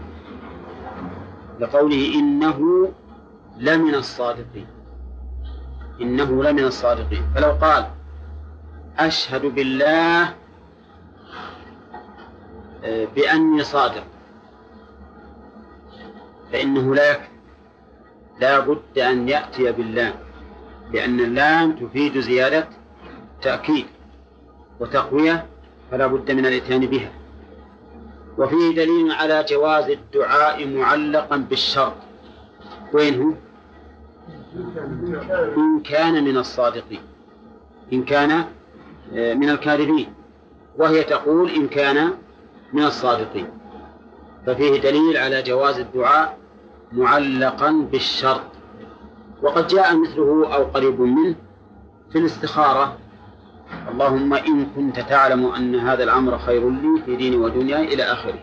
لقوله إنه لمن الصادقين، إنه لمن الصادقين. فلو قال أشهد بالله بأني صادق، فإنه لا بد أن يأتي بالله، لأن اللام تفيد زيادة تأكيد وتقوية، فلا بد من الإتيان بها. وفيه دليل على جواز الدعاء معلقا بالشرط. وين هو؟ إن كان من الصادقين، إن كان من الكاذبين، وهي تقول إن كان من الصادقين، ففيه دليل على جواز الدعاء معلقا بالشرط. وقد جاء مثله أو قريب منه في الاستخارة: اللهم إن كنت تعلم أن هذا الأمر خير لي في ديني ودنياي إلى آخره.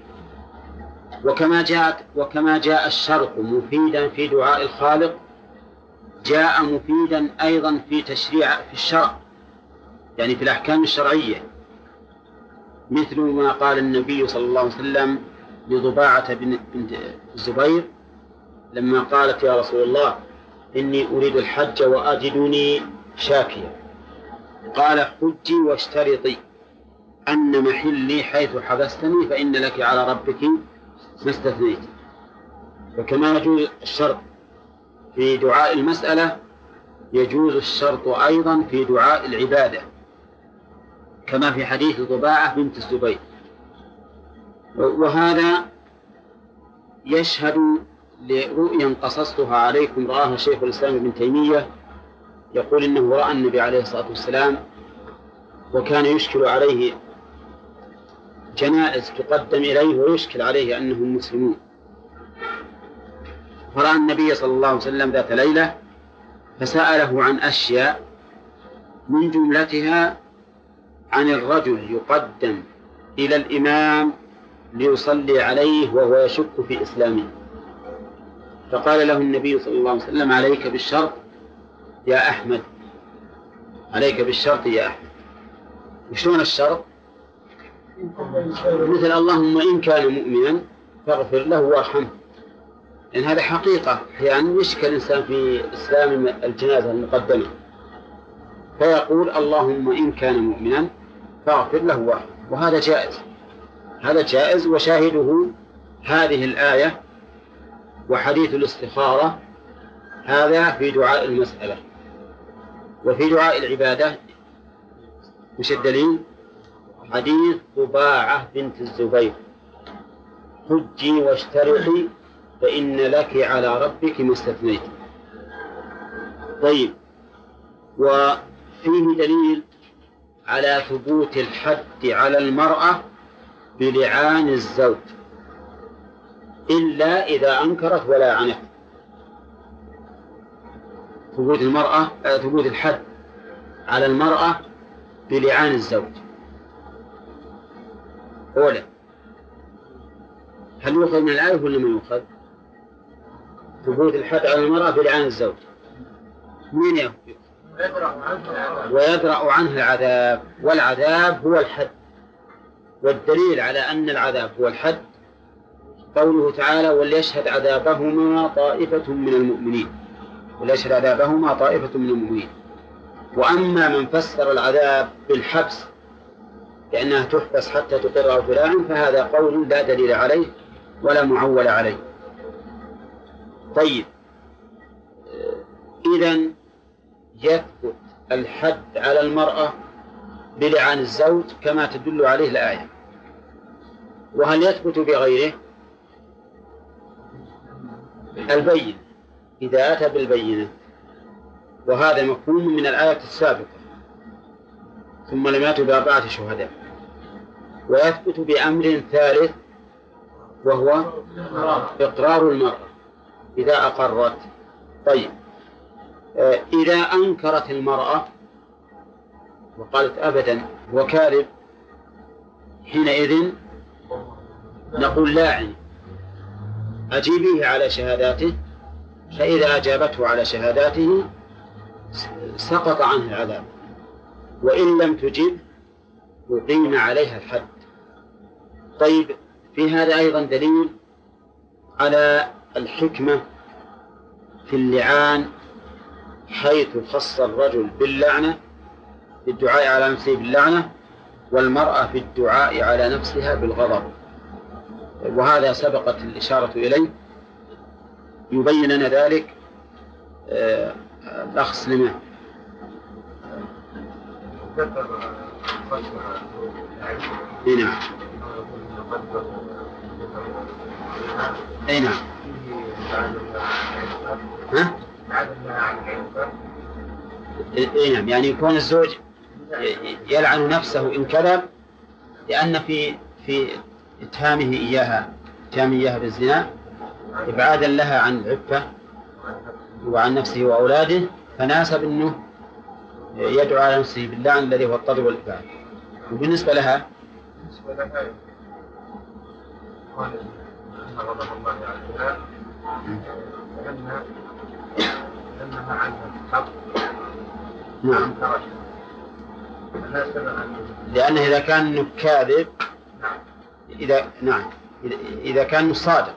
وكما جاء الشرط مفيدا في دعاء الخالق، جاء مفيدا أيضا في الشرع، يعني في الأحكام الشرعية، مثل ما قال النبي صلى الله عليه وسلم لضباعة بنت الزبير لما قالت: يا رسول الله إني أريد الحج وأجدني شاكيا، قال: حجي واشترطي أن محلي حيث حبستني فإن لك على ربك ما استثنيت. فكما يجوز الشرط في دعاء المسألة، يجوز الشرط أيضا في دعاء العبادة، كما في حديث ضباعة بنت الزبير. وهذا يشهد لرؤيا قصصتها عليكم رآها شيخ الإسلام ابن تيمية، يقول إنه رأى النبي عليه الصلاة والسلام وكان يشكل عليه جنائز تقدم إليه ويشكل عليه أنهم مسلمون، فرأى النبي صلى الله عليه وسلم ذات ليلة فسأله عن أشياء، من جملتها عن الرجل يقدم إلى الإمام ليصلي عليه وهو يشك في إسلامه، فقال له النبي صلى الله عليه وسلم: عليك بالشرط يا أحمد، عليك بالشرط يا أحمد. وشلون الشرط؟ مثل اللهم إن كان مؤمنا فاغفر له وارحمه، لأن هذا حقيقة أحيانا يشكل الإنسان في إسلام الجنازة المقدمة، فيقول اللهم إن كان مؤمنا فاغفر له وارحمه، وهذا جائز، هذا جائز. وشاهده هذه الآية وحديث الاستخارة، هذا في دعاء المسألة. وفي دعاء العبادة وش الدليل؟ حديث ضباعة بنت الزبير: حجي واشترطي فإن لك على ربك ما استثنيت. طيب، وفيه دليل على ثبوت الحد على المرأة بلعان الزوج، إلا إذا أنكرت ولا عنت. ثبوت الحد على المرأة بلعان الزوج. أولا، هل يؤخذ من الآية ولا ما يؤخذ؟ ثبوت الحد على المرأة بلعان الزوج، من يؤخذ؟ ويدرأ عنه العذاب، والعذاب هو الحد. والدليل على أن العذاب هو الحد قوله تعالى: وليشهد عذابهما طائفة من المؤمنين، وليشهد عذابهما طائفة من المؤمنين. وأما من فسر العذاب بالحبس لأنها تحبس حتى تقر أو تلاعن، فهذا قول لا دليل عليه ولا معول عليه. طيب، إذن يثبت الحد على المرأة بلعان الزوج كما تدل عليه الآية. وهل يثبت بغيره؟ البينة، إذا أتى بالبينة، وهذا مفهوم من الآية السابقة: ثم لم يأتوا بأربعة شهداء. ويثبت بأمر ثالث وهو إقرار المرأة إذا أقرت. طيب، إذا أنكرت المرأة وقالت أبدا وكاذب، حينئذ نقول لاعن، أجيبيه على شهاداته، فإذا أجابته على شهاداته سقط عنه العذاب، وإن لم تجب أقيم عليها الحد. طيب، في هذا أيضا دليل على الحكمة في اللعان، حيث خص الرجل باللعنة في الدعاء على نفسه باللعنة، والمرأة في الدعاء على نفسها بالغضب. وهذا سبقت الإشارة إليه. يبين لنا ذلك الأخ سليمان. نعم. أي نعم. ها؟ أي نعم، يعني يكون الزوج يلعن نفسه إن كذب، لأن في اتهامه إياها بالزنا إبعادا لها عن العفة وعن نفسه وأولاده، فناسب أنه يدعو على نفسه باللعن الذي هو الطرد والإبعاد. وبالنسبة لها قال إن غضب الله عليها لأنها عنها الحق. نعم. لأنه إذا كان كاذب، إذا كان صادق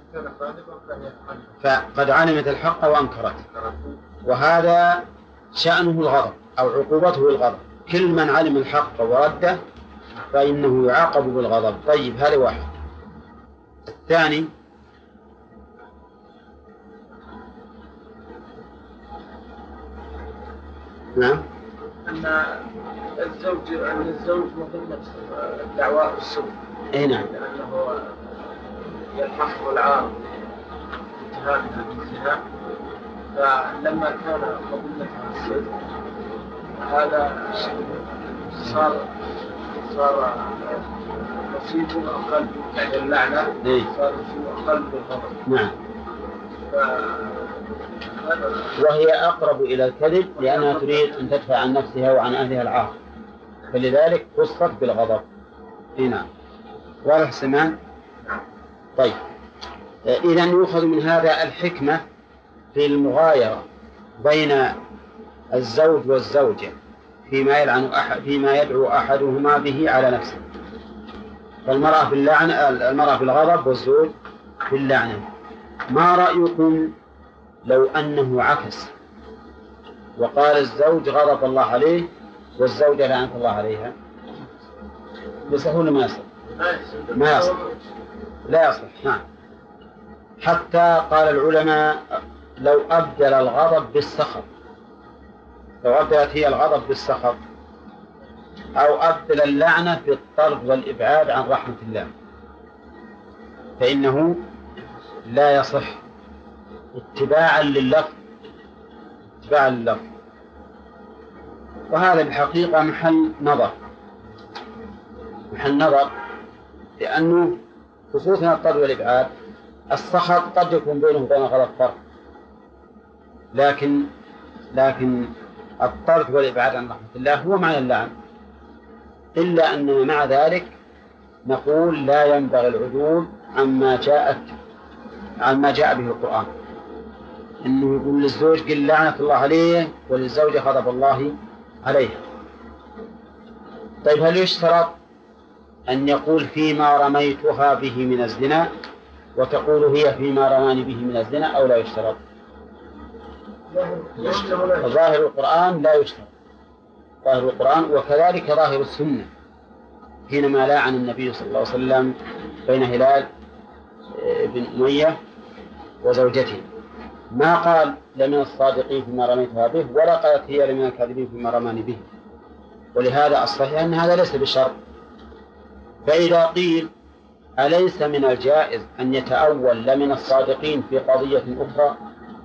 فقد علمت الحق وأنكرت، وهذا شأنه الغضب أو عقوبته الغضب. كل من علم الحق ورده فإنه يعاقب بالغضب. طيب، هذا واحد. الثاني نعم أن الزوج مظنة الدعوة والسب. أي نعم. لأنه يلحقه العار اتهامها بالزنا، فلما كان مظنتها السب هذا صار نصيبه أقل، يعني اللعنة صار نصيبه أقل بالغضب. نعم. وهي أقرب إلى الكذب لأنها تريد أن تدفع عن نفسها وعن أهلها العار، فلذلك خصت بالغضب. نعم. واضح سمان؟ طيب، إذن يؤخذ من هذا الحكمة في المغايرة بين الزوج والزوجة فيما يدعو أحدهما به على نفسه. فالمرأة في اللعنة، المرأة في الغضب، والزوج في اللعنة. ما رأيكم لو أنه عكس وقال الزوج غضب الله عليه والزوجة لعنة الله عليها؟ يصح ولا ما يصح؟ ما يصح، لا يصح. نعم. حتى قال العلماء لو أبدل الغضب بالسخط، لو أبدلت هي الغضب بالسخط، أو أبدل اللعنة بالطرد والإبعاد عن رحمة الله، فإنه لا يصح اتباعا لللفظ. وهذا بالحقيقة محل نظر، لأنه خصوصا الطرد والإبعاد، السخط قد يكون بينه وبين غضب فرق، لكن الطرد والإبعاد عن رحمة الله هو معنى اللعن. إلا أننا مع ذلك نقول لا ينبغي العدول عما جاء به القرآن، إنه يقول للزوج قل لعنة الله عليه، وللزوجة غضب الله عليها. طيب، هل يشترط أن يقول فيما رميتها به من الزنا، وتقول هي فيما رماني به من الزنا، أو لا يشترط؟ ظاهر القرآن لا يشترط، ظاهر القرآن وكذلك ظاهر السنة. حينما لاعن النبي صلى الله عليه وسلم بين هلال بن أمية وزوجته، ما قال لمن الصادقين فيما رميتها به، ولا قالت هي لمن الكاذبين فيما رماني به. ولهذا الصحيح أن هذا ليس بشرط. فإذا قيل أليس من الجائز أن يتأول لمن الصادقين في قضية أخرى؟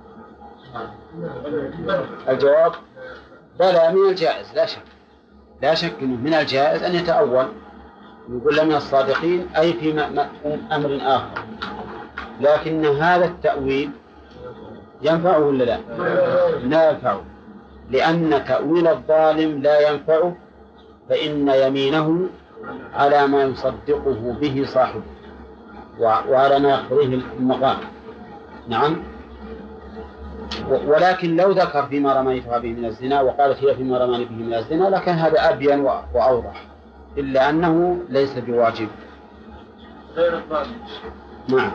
الجواب بلى، من الجائز، لا شك أنه من الجائز أن يتأول، يقول لمن الصادقين أي في أمر آخر، لكن هذا التأويل ينفعه ولا لا؟ لا ينفعه، لأن تأويل الظالم لا ينفعه، فإن يمينه على ما يصدقه به صاحبه وعلى ما يقضيه المقام. نعم. ولكن لو ذكر فيما رميتها به من الزنا وقالت هي فيما رماني به من الزنا لكن هذا أبين وأوضح، إلا ليس بواجب. غير الظالم. نعم.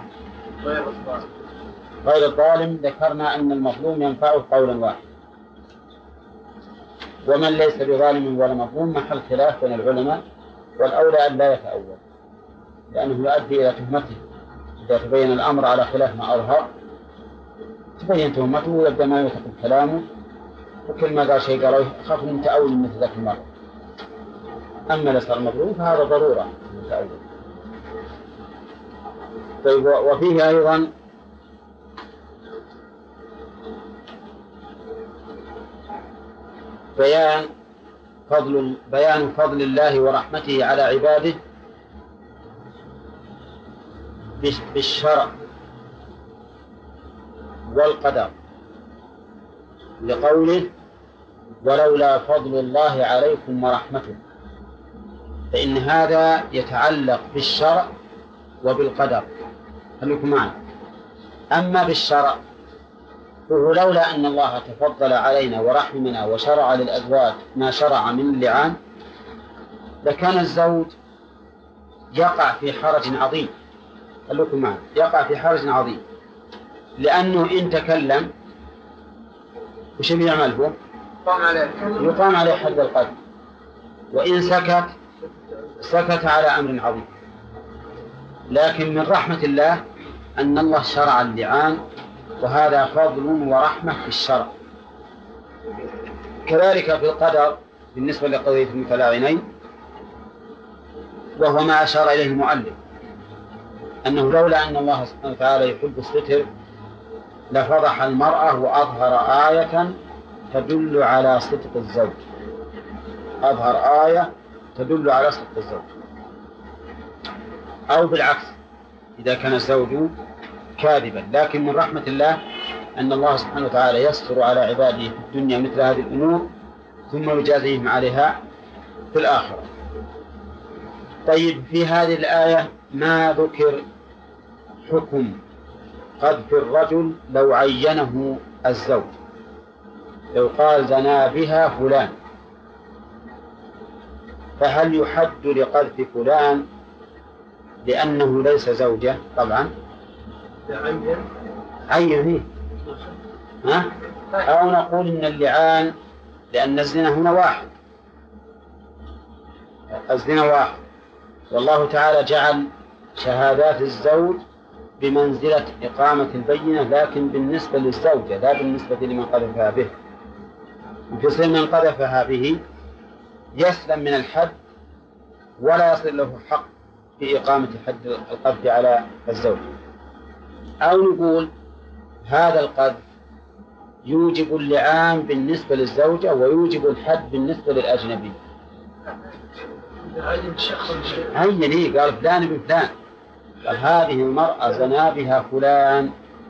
غير الظالم ذكرنا أن المظلوم ينفعه قولا واحد. ومن ليس بظالم ولا مظلوم محل خلاف بين العلماء، والأولى أن لا يتأول لأنه يؤدي إلى تهمته. إذا تبين الأمر على خلاف ما أظهر تبين تهمته ويبدأ ما يثق كلامه، وكل ما قال شيء قالوا أخاف من تأول مثل ذاك المرة. أما ليس المظلوم فهذا ضرورة التأول. طيب، وفيه أيضا بيان فضل الله ورحمته على عباده بالشرع والقدر، لقوله ولولا فضل الله عليكم ورحمته، فإن هذا يتعلق بالشرع وبالقدر. خليكم معي. أما بالشرع فهو لولا أن الله تفضل علينا ورحمنا وشرع للأزواج ما شرع من اللعان لكان الزوج يقع في حرج عظيم. خليكم معي. يقع في حرج عظيم، لأنه إن تكلم وش يعمل هو؟ يقام عليه حد القذف، وإن سكت على أمر عظيم. لكن من رحمة الله أن الله شرع اللعان، وهذا فضل ورحمة في الشرع. كذلك في القدر بالنسبة لقضية المتلاعنين، وهو ما أشار إليه المؤلف أنه لولا أن الله سبحانه وتعالى يحب الستر لفضح المرأة وأظهر آية تدل على صدق الزوج. أظهر آية تدل على صدق الزوج، أو بالعكس إذا كان الزوج كاذبا. لكن من رحمة الله أن الله سبحانه وتعالى يستر على عباده في الدنيا مثل هذه الأمور ثم يجازيهم عليها في الآخرة. طيب، في هذه الآية ما ذكر حكم قذف الرجل لو عينه الزوج، لو قال زنا بها فلان، فهل يحد لقذف فلان لأنه ليس زوجة؟ طبعا عينه، أو نقول إن اللعان لأن الزنا هنا واحد، الزنا واحد، والله تعالى جعل شهادات الزوج بمنزلة إقامة البينة، لكن بالنسبة للزوجة لا بالنسبة لمن قذفها به. فيصير من قذفها به يسلم من الحد ولا يصل له حق في إقامة حد القذف على الزوج. أو نقول هذا القذف يوجب اللعان بالنسبة للزوجة ويوجب الحد بالنسبة للأجنبي. عين قال فلان بفلان، قال هذه المرأة زنا بها فلان.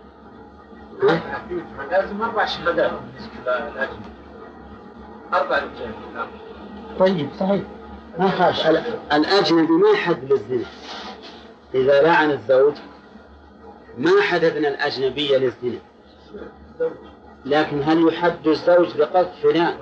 لازم 4 شهادات بالنسبة 4 رجال. طيب صحيح، ما خاف الأجنبي ما حد للزنا. إذا لعن الزوج ما حدثنا الأجنبية للزنا، لكن هل يحد الزوج لقذف فلان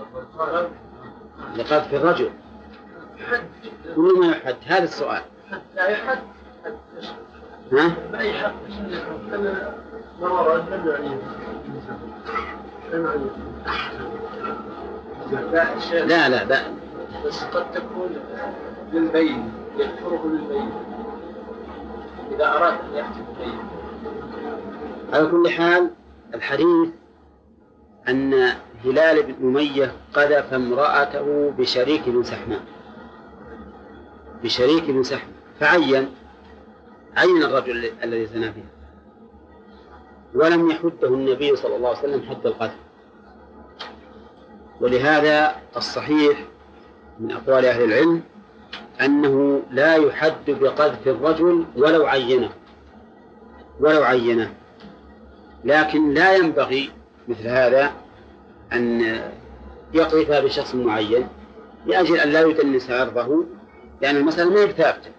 لقذف الرجل ولا ما يحد؟ هذا السؤال. لا يحد. ها؟ ما يحد. أنا مرة أجنبي يعني. لا بس قد تكون للبين، يكفره للبين إذا أراد أن يحتم البين. على كل حال الحديث أن هلال بن أمية قذف امرأته بشريك بن سحمان، فعين الرجل الذي زنا بها، ولم يحده النبي صلى الله عليه وسلم حد القذف. ولهذا الصحيح من أقوال أهل العلم أنه لا يحد بقذف الرجل ولو عينه، لكن لا ينبغي مثل هذا أن يقذف بشخص معين لأجل أن لا يدنس عرضه، لأن المسألة ما هي ثابتة،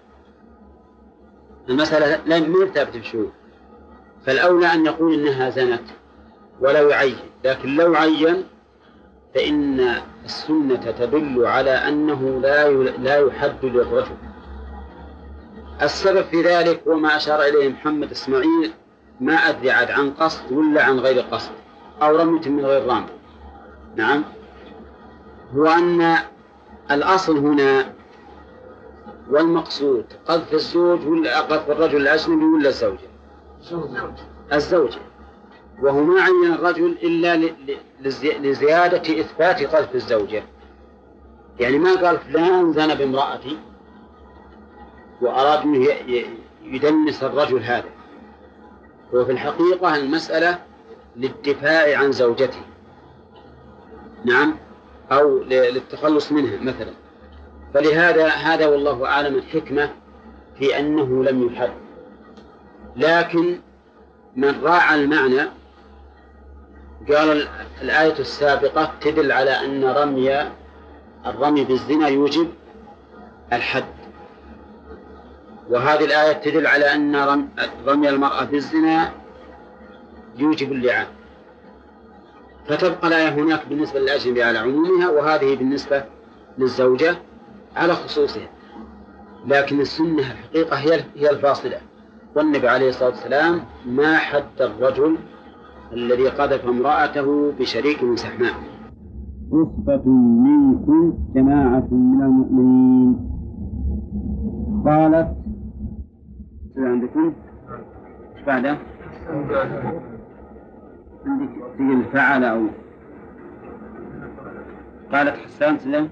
بشروط. فالأولى أن يقول إنها زنت ولو يعين، لكن لو عين فإن السنة تدل على أنه لا يحد للرجل. السبب في ذلك وما أشار إليه محمد إسماعيل، ما أدري عن قصد ولا عن غير قصد، أو رمية من غير رامي. نعم، هو أن الأصل هنا والمقصود قذف الزوج ولا قذف الرجل الأجنبي ولا الزوجة؟ الزوجة. وهو ما عين الرجل إلا لزيادة إثبات قذف الزوجة، يعني ما قال فلان زنى بامرأتي وأراد أن يدنس الرجل هذا، وفي الحقيقة المسألة للدفاع عن زوجته، نعم، أو للتخلص منها مثلا. فلهذا هذا والله أعلم الحكمة في أنه لم يحد. لكن من راعى المعنى قال الآية السابقة تدل على أن الرمي بالزنا يوجب الحد، وهذه الآية تدل على أن رمي المرأة بالزنا يوجب اللعان، فتبقى الآية هناك بالنسبة للأجنبي على عمومها، وهذه بالنسبة للزوجة على خصوصها. لكن السنة الحقيقة هي الفاصلة، والنبي عليه الصلاة والسلام ما حد الرجل الذي قذف امرأته بشريك من سحماء. عصبة منكم جماعة من المؤمنين. قالت عندكم ايش بعده؟ عندك تقول فعل أو قالت حسان سلم.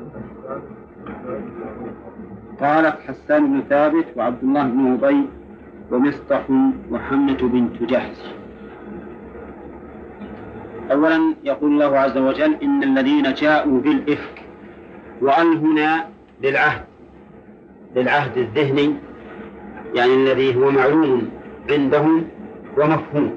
قالت حسان بن ثابت وعبد الله بن أبي ومصطح وحمنة بنت جحش. أولا يقول الله عز وجل إن الذين جاءوا بالإفك، وأن هنا للعهد الذهني، يعني الذي هو معلوم عندهم ومفهوم.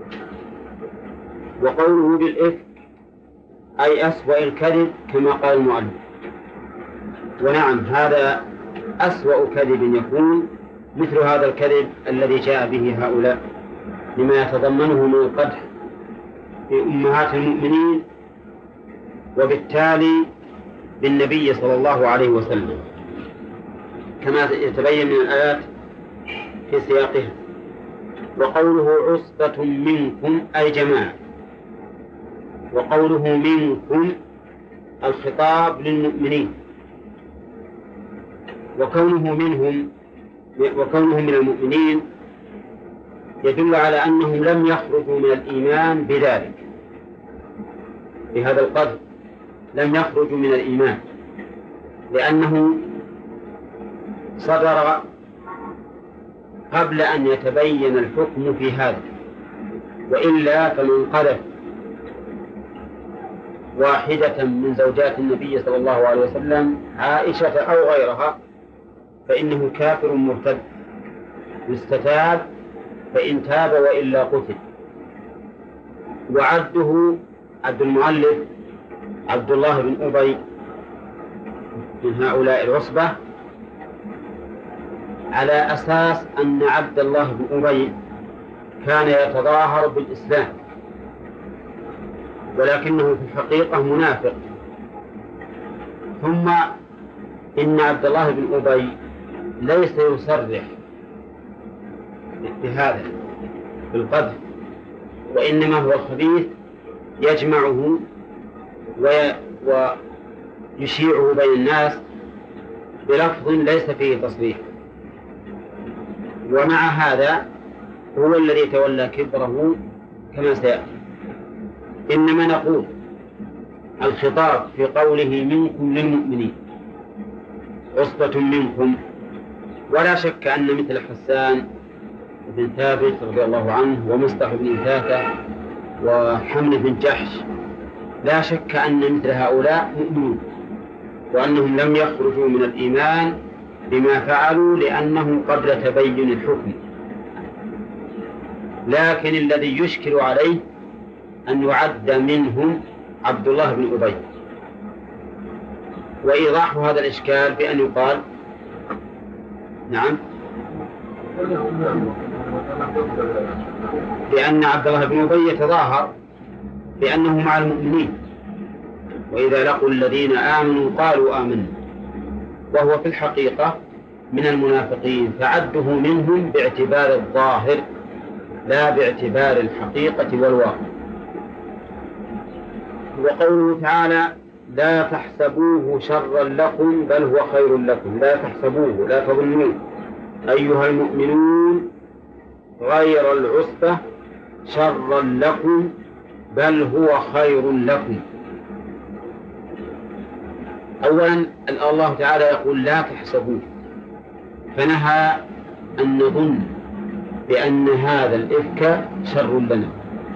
وقوله بالإفك أي أسوأ الكذب كما قال المؤلف. ونعم هذا أسوأ كذب يكون مثل هذا الكذب الذي جاء به هؤلاء، لما يتضمنه من القدح في أمهات المؤمنين، وبالتالي بالنبي صلى الله عليه وسلم، كما يتبين من الآيات في سياقها. وقوله عصبة منكم أي جماعة، وقوله منكم الخطاب للمؤمنين، وكونهم من المؤمنين يدل على أنهم لم يخرجوا من الإيمان بذلك، بهذا القدر لم يخرجوا من الإيمان، لأنه صدر قبل أن يتبين الحكم في هذا. وإلا فمن قذف واحدة من زوجات النبي صلى الله عليه وسلم عائشة أو غيرها فإنه كافر مرتد، يستتاب فإن تاب وإلا قتل. وعده عبد المؤلف عبد الله بن أبي من هؤلاء العصبة على أساس أن عبد الله بن أبي كان يتظاهر بالإسلام ولكنه في الحقيقة منافق. ثم إن عبد الله بن أبي ليس يصرح بهذا بالقذف، وإنما هو الخبيث يجمعه ويشيعه بين الناس بلفظ ليس فيه تصريح. ومع هذا هو الذي تولى كبره كما سيأتي. إنما نقول الخطاب في قوله منكم للمؤمنين عصبة منكم، ولا شك أن مثل حسان بن ثابت رضي الله عنه ومصطح بن إثاثة وحمنة بن جحش لا شك أن مثل هؤلاء مؤمنون، وأنهم لم يخرجوا من الإيمان بما فعلوا لأنه قبل تبين الحكم. لكن الذي يشكل عليه أن يعد منهم عبد الله بن أبي. وإيضاح هذا الإشكال بأن يقال نعم لأن عبد الله بن أبي يتظاهر بأنه مع المؤمنين، وإذا لقوا الذين آمنوا قالوا آمنا، وهو في الحقيقة من المنافقين، فعده منهم باعتبار الظاهر لا باعتبار الحقيقة والواقع. وقوله تعالى لا تحسبوه شرا لكم بل هو خير لكم. لا تحسبوه، لا تظنوه أيها المؤمنون غير العصبة شرا لكم بل هو خير لكم. أولا الله تعالى يقول لا تحسبوه، فنهى أن نظن بأن هذا الإفك شر لنا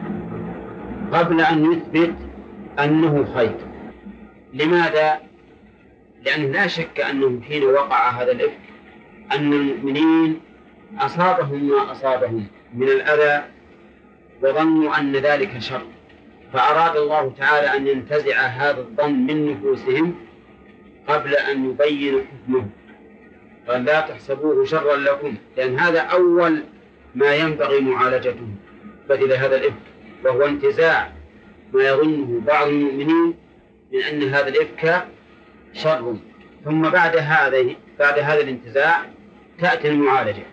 قبل أن يثبت أنه خير. لماذا؟ لأنه لا شك أنه حين وقع هذا الإفك أن المؤمنين أصابهم ما أصابهم من الأذى وظنوا أن ذلك شر، فأراد الله تعالى أن ينتزع هذا الظن من نفوسهم قبل أن يبين حكمه. قال لا تحسبوه شرا لكم، لأن هذا أول ما ينبغي معالجته بدل هذا الإفك، وهو انتزاع ما يظنه بعض المؤمنين من أن هذا الإفك شر. ثم بعد هذا الانتزاع تأتي المعالجة.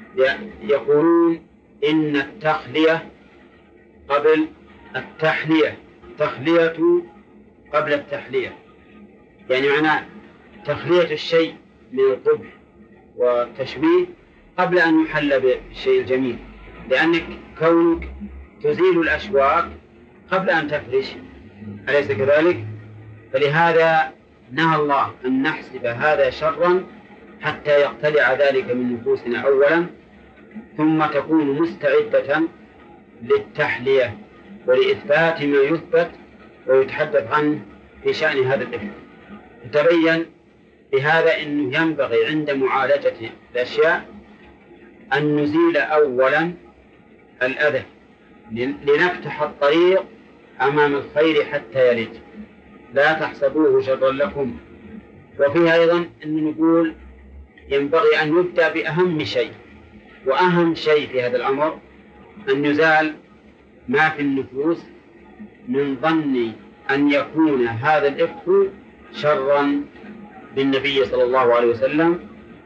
يقولون إن التخلية قبل التحلية، تخلية قبل التحلية، يعني معناه تخلية الشيء من القبح والتشويه قبل أن يحل بالشيء الجميل، لأنك كونك تزيل الأشواك قبل أن تفرش، أليس كذلك؟ فلهذا نهى الله أن نحسب هذا شرا حتى يقتلع ذلك من نفوسنا أولا، ثم تكون مستعدة للتحلية ولإثبات ما يثبت ويتحدث عنه في شأن هذا الإفك. تبين بهذا أنه ينبغي عند معالجة الأشياء أن نزيل أولا الأذى لنفتح الطريق أمام الخير حتى يلج. لا تحسبوه شرا لكم. وفيها أيضا أن نقول ينبغي أن يبدأ بأهم شيء، وأهم شيء في هذا الأمر أن يزال ما في النفوس من ظن أن يكون هذا الإفك شرا بالنبي صلى الله عليه وسلم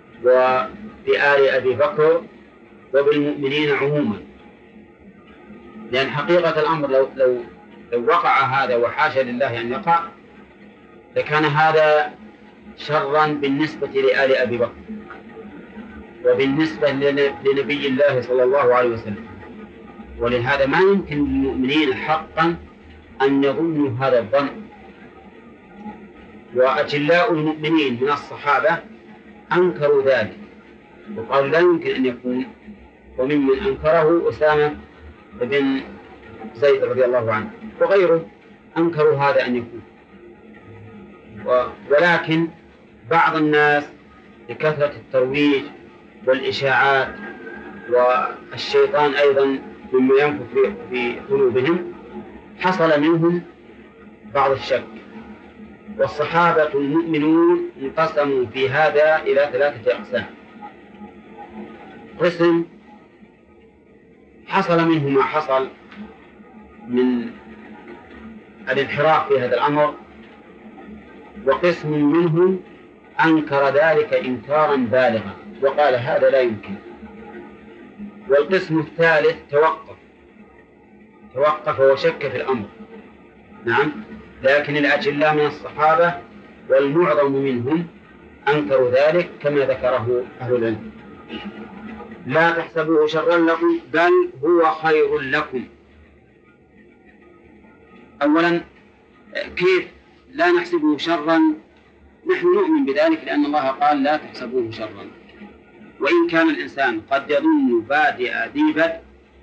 وبآل أبي بكر وبالمؤمنين عموما. لأن حقيقة الأمر لو وقع هذا وحاشا لله أن يقع لكان هذا شرا بالنسبة لآل أبي بكر وبالنسبة لنبي الله صلى الله عليه وسلم. ولهذا ما يمكن للمؤمنين حقا أن يظنوا هذا الظن. وأجلاء المؤمنين من الصحابة أنكروا ذلك وقالوا لا يمكن أن يكون، وممن أنكره أسامة بن زيد رضي الله عنه وغيره أنكروا هذا أن يكون. ولكن بعض الناس لكثرة الترويج والإشاعات والشيطان أيضا مما ينفث في قلوبهم حصل منهم بعض الشك. والصحابة المؤمنون انقسموا في هذا إلى 3 أقسام. قسم حصل منه ما حصل من الانحراف في هذا الأمر، وقسم منهم أنكر ذلك إنكارا بالغا وقال هذا لا يمكن. والقسم الثالث توقف وشك في الأمر. نعم، لكن الأجلاء من الصحابة والمعظم منهم أنكروا ذلك كما ذكره أهل العلم. لا تحسبوه شرا لكم بل هو خير لكم. أولا كيف لا نحسبه شرا؟ نحن نؤمن بذلك لأن الله قال لا تحسبوه شرا، وإن كان الإنسان قد يظن بادئ ذي بدء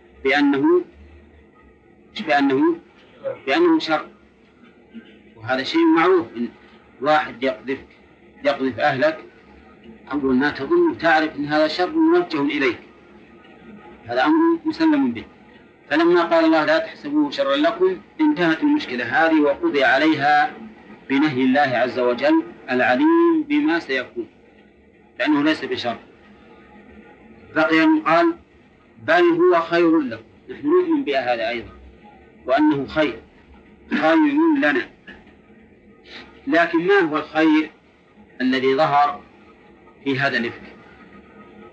بأنه شر، وهذا شيء معروف. إن واحد يقذف أهلك أول ما تظن تعرف أن هذا شر موجه إليك، هذا أمر مسلم به. فلما قال الله لا تحسبوه شرا لكم انتهت المشكلة هذه وقضي عليها بنهي الله عز وجل العليم بما سيكون، لأنه ليس بشر. بقي قال بل هو خير لكم. نحن نؤمن بهذا أيضا وأنه خير لنا، لكن ما هو الخير الذي ظهر في هذا الإفك؟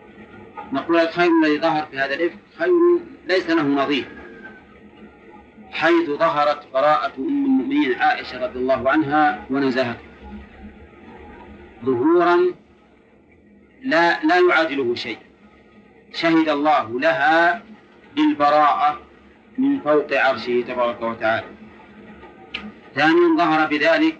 نقول الخير الذي ظهر في هذا الإفك خير ليس له نظير حيث ظهرت براءة أم المؤمنين عائشة رضي الله عنها ونزاهتها ظهورا لا يعادله شيء، شهد الله لها بالبراءة من فوق عرشه تبارك وتعالى. ثانيا ظهر بذلك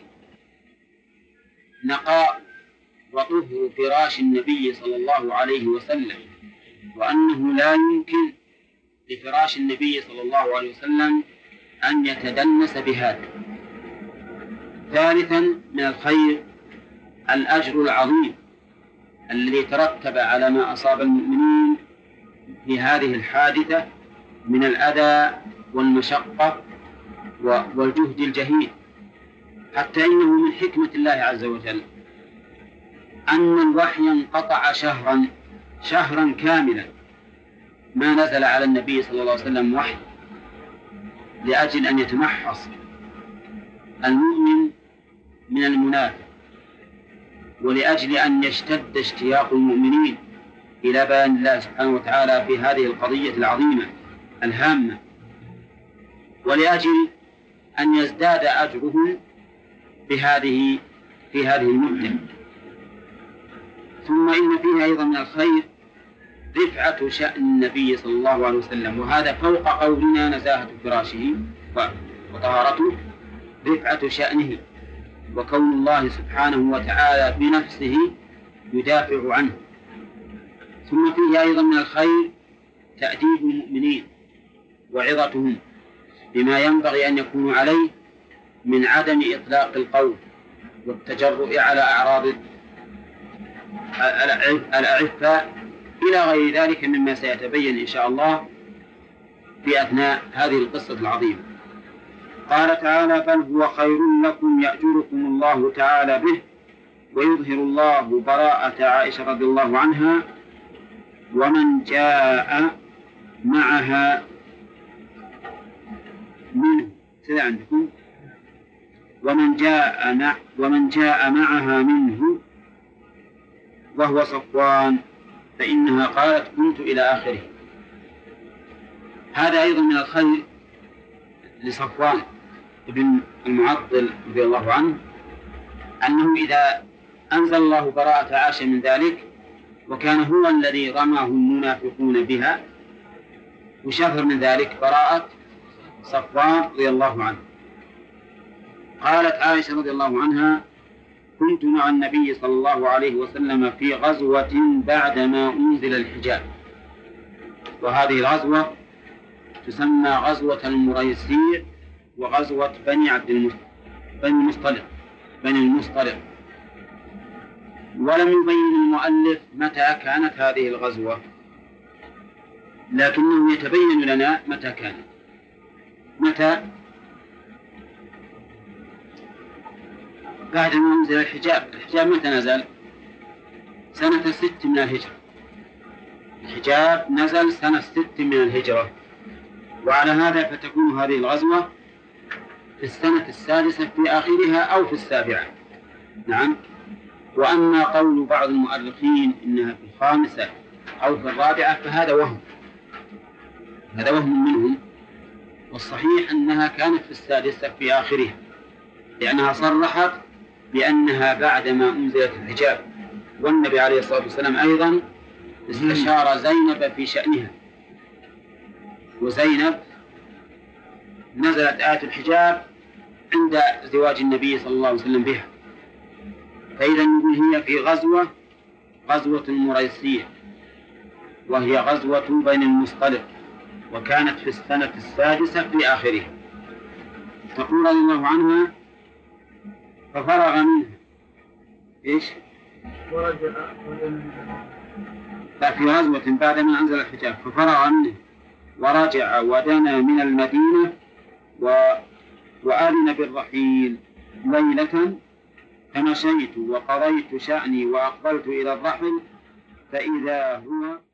نقاء وطهر فراش النبي صلى الله عليه وسلم، وأنه لا يمكن لفراش النبي صلى الله عليه وسلم أن يتدنس بهذا. ثالثا من الخير الأجر العظيم الذي ترتب على ما أصاب المؤمنين في هذه الحادثة من الأذى والمشقة والجهد الجهيد، حتى إنه من حكمة الله عز وجل أن الوحي انقطع شهرا كاملا، ما نزل على النبي صلى الله عليه وسلم وحي، لأجل أن يتمحص المؤمن من المنافق، ولأجل أن يشتد اشتياق المؤمنين إلى بيان الله سبحانه وتعالى في هذه القضية العظيمة الهامة، ولأجل أن يزداد أجرهم في هذه المدة. ثم إن فيها أيضا من الخير رفعة شأن النبي صلى الله عليه وسلم، وهذا فوق قولنا نزاهة فراشه وطهارته، رفعة شأنه وكون الله سبحانه وتعالى بنفسه يدافع عنه. ثم فيه أيضا من الخير تأديب المؤمنين وعظتهم بما ينبغي أن يكونوا عليه من عدم إطلاق القول والتجرؤ على أعراض الأعفاء إلى غير ذلك مما سيتبين إن شاء الله في أثناء هذه القصة العظيمة. قال تعالى: بل هو خير لكم يأجركم الله تعالى به ويظهر الله براءة عائشة رضي الله عنها ومن جاء معها منه عندكم ومن جاء معها منه وهو صفوان فإنها قالت كنت إلى آخره. هذا أيضا من الخير لصفوان ابن المعطل رضي الله عنه، أنه إذا أنزل الله براءة عائشة من ذلك وكان هو الذي رماه المنافقون بها، وشفر من ذلك براءة صفوان رضي الله عنه. قالت عائشة رضي الله عنها: كنت مع النبي صلى الله عليه وسلم في غزوة بعدما أنزل الحجاب. وهذه الغزوة تسمى غزوة المريسيع وغزوة بني المصطلق. ولم يبين المؤلف متى كانت هذه الغزوة، لكنه يتبين لنا متى كانت. متى؟ بعد ما أنزل الحجاب. الحجاب متى نزل؟ سنة 6 من الهجرة. الحجاب نزل سنة 6 من الهجرة، وعلى هذا فتكون هذه الغزوة في السنة 6 في آخرها أو في 7. نعم. وأما قول بعض المؤرخين إنها في 5 أو في 4 فهذا وهم، هذا وهم منهم، والصحيح أنها كانت في 6 في آخرها، لأنها صرحت بأنها بعدما أنزلت الحجاب. والنبي عليه الصلاة والسلام أيضا استشار زينب في شأنها، وزينب نزلت آية الحجاب عند زواج النبي صلى الله عليه وسلم بها. فإذا نقول هي في غزوة المريسية، وهي غزوة بني المصطلق، وكانت في السنة 6 في آخرها. تقول رضي الله عنها: ففرغ منها إيش؟ في غزوة بعدما أنزل الحجاب ففرغ منه ورجع ودنا من المدينة وأذن بالرحيل ليلة، فمشيت وقضيت شأني وأقبلت إلى الرحل فإذا هو